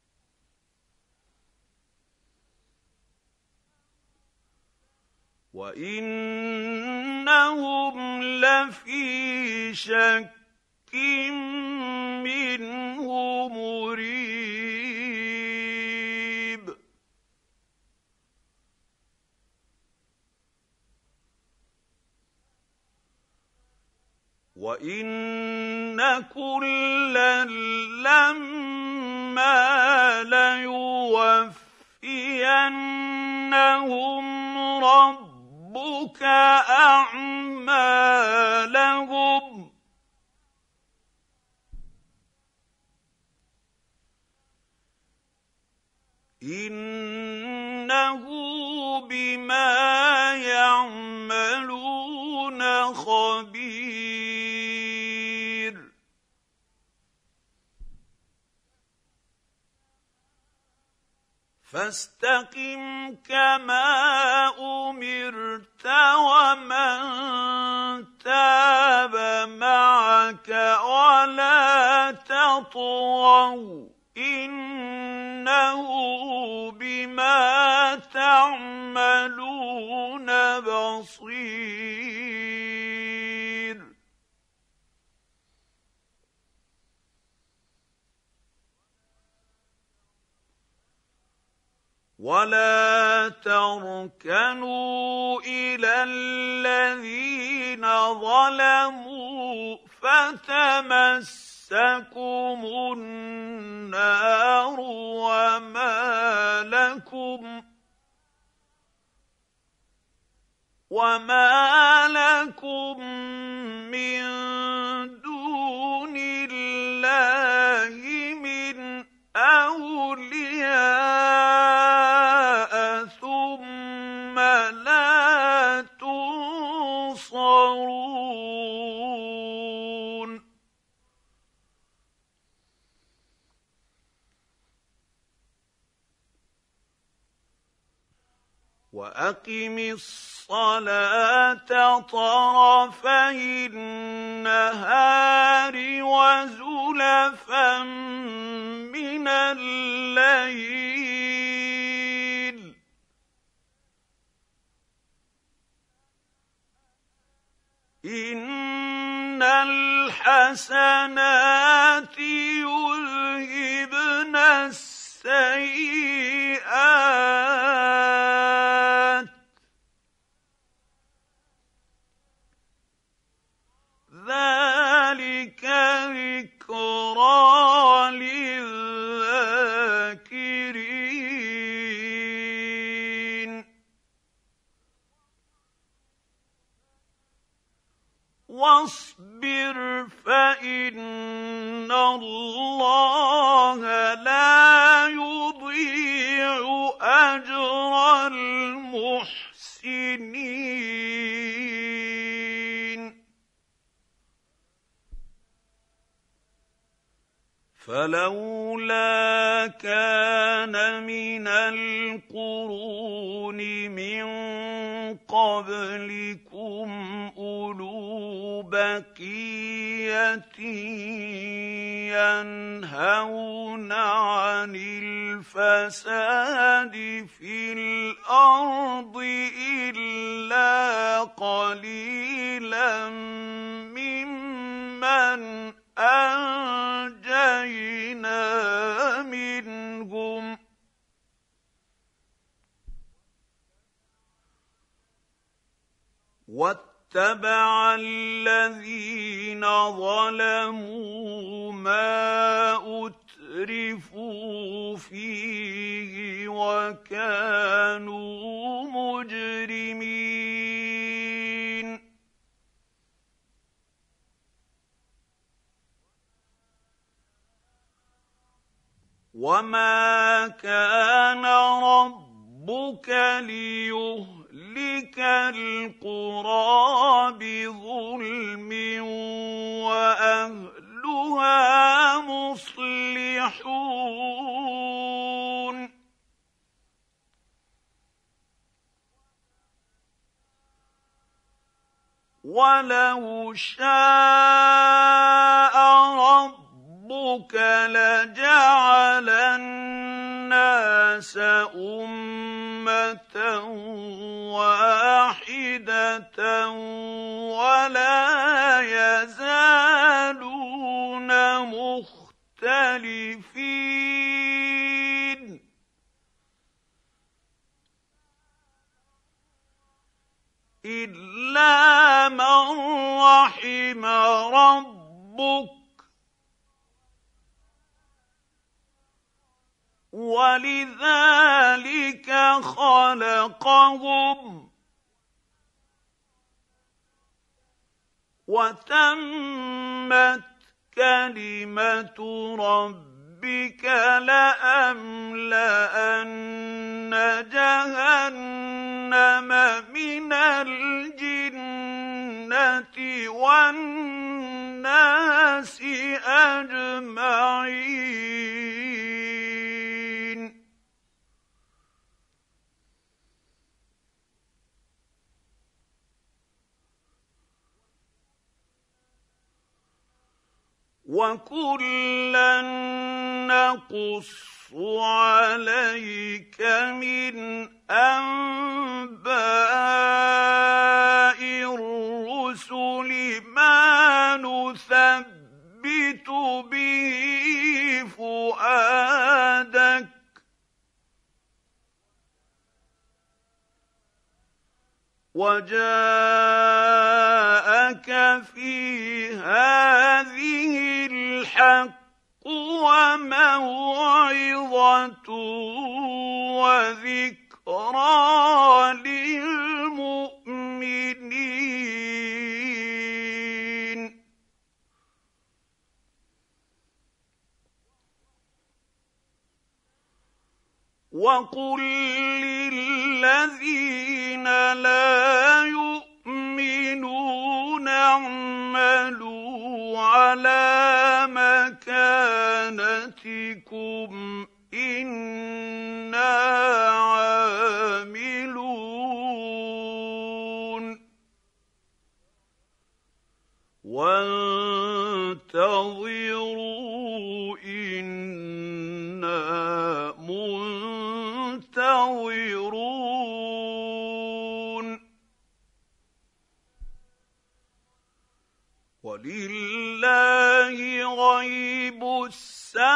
وإنهم لفي شك منه مريب. وإن كلا لما ليوفينهم ربك أعمالهم إنه بما يعملون خبير. فاستقم كما أمرت ومن تاب معك ولا تطغوا إنه بما تعملون بصير. ولا تركنوا إلى الذين ظلموا فتمسكم النار وما لكم وما لكم من دون الله من أولياء وأقم الصلاة طرفي النهار وزلفا من الليل إن الحسنات يذهبن السيئات ذلك ذكرى للذاكرين واصبر فإن الله لا يضيع أجر المحسنين فلولا كان من القرون من قبلكم أولو بقية ينهون عن الفساد في الأرض إلا قليلا ممن أنجينا منهم واتبع الذين ظلموا ما أترفوا فيه وكانوا مجرمين وما كان ربك ليهلك القرى بظلم وأهلها مصلحون ولو شاء ربك ربك لجعل الناس أمة واحدة ولا يزالون مختلفين إلا من رحم ربك ولذلك خلقهم وتمت كلمة ربك لأملأن جهنم من الجنة والناس أجمعين وكلا نقص عليك من أنباء الرسل ما نثبت به فؤادك وجاءك في هذه الحق وموعظة وذكرى للمؤمنين وقل للذين لا يؤمنون اعملوا على مكانتكم إنا عاملون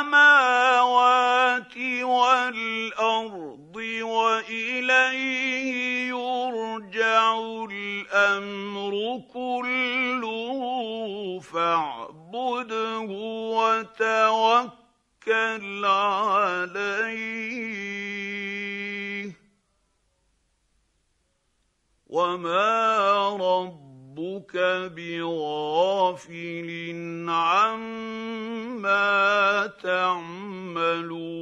السَّمَاوَاتِ وَالْأَرْضِ وَإِلَيْهِ يُرْجَعُ الْأَمْرُ كُلُّهُ فَاعْبُدْهُ وَتَوَكَّلْ عَلَيْهِ ۚ وَمَا رَبُّكَ بِغَافِلٍ عَمَّا تَعْمَلُونَ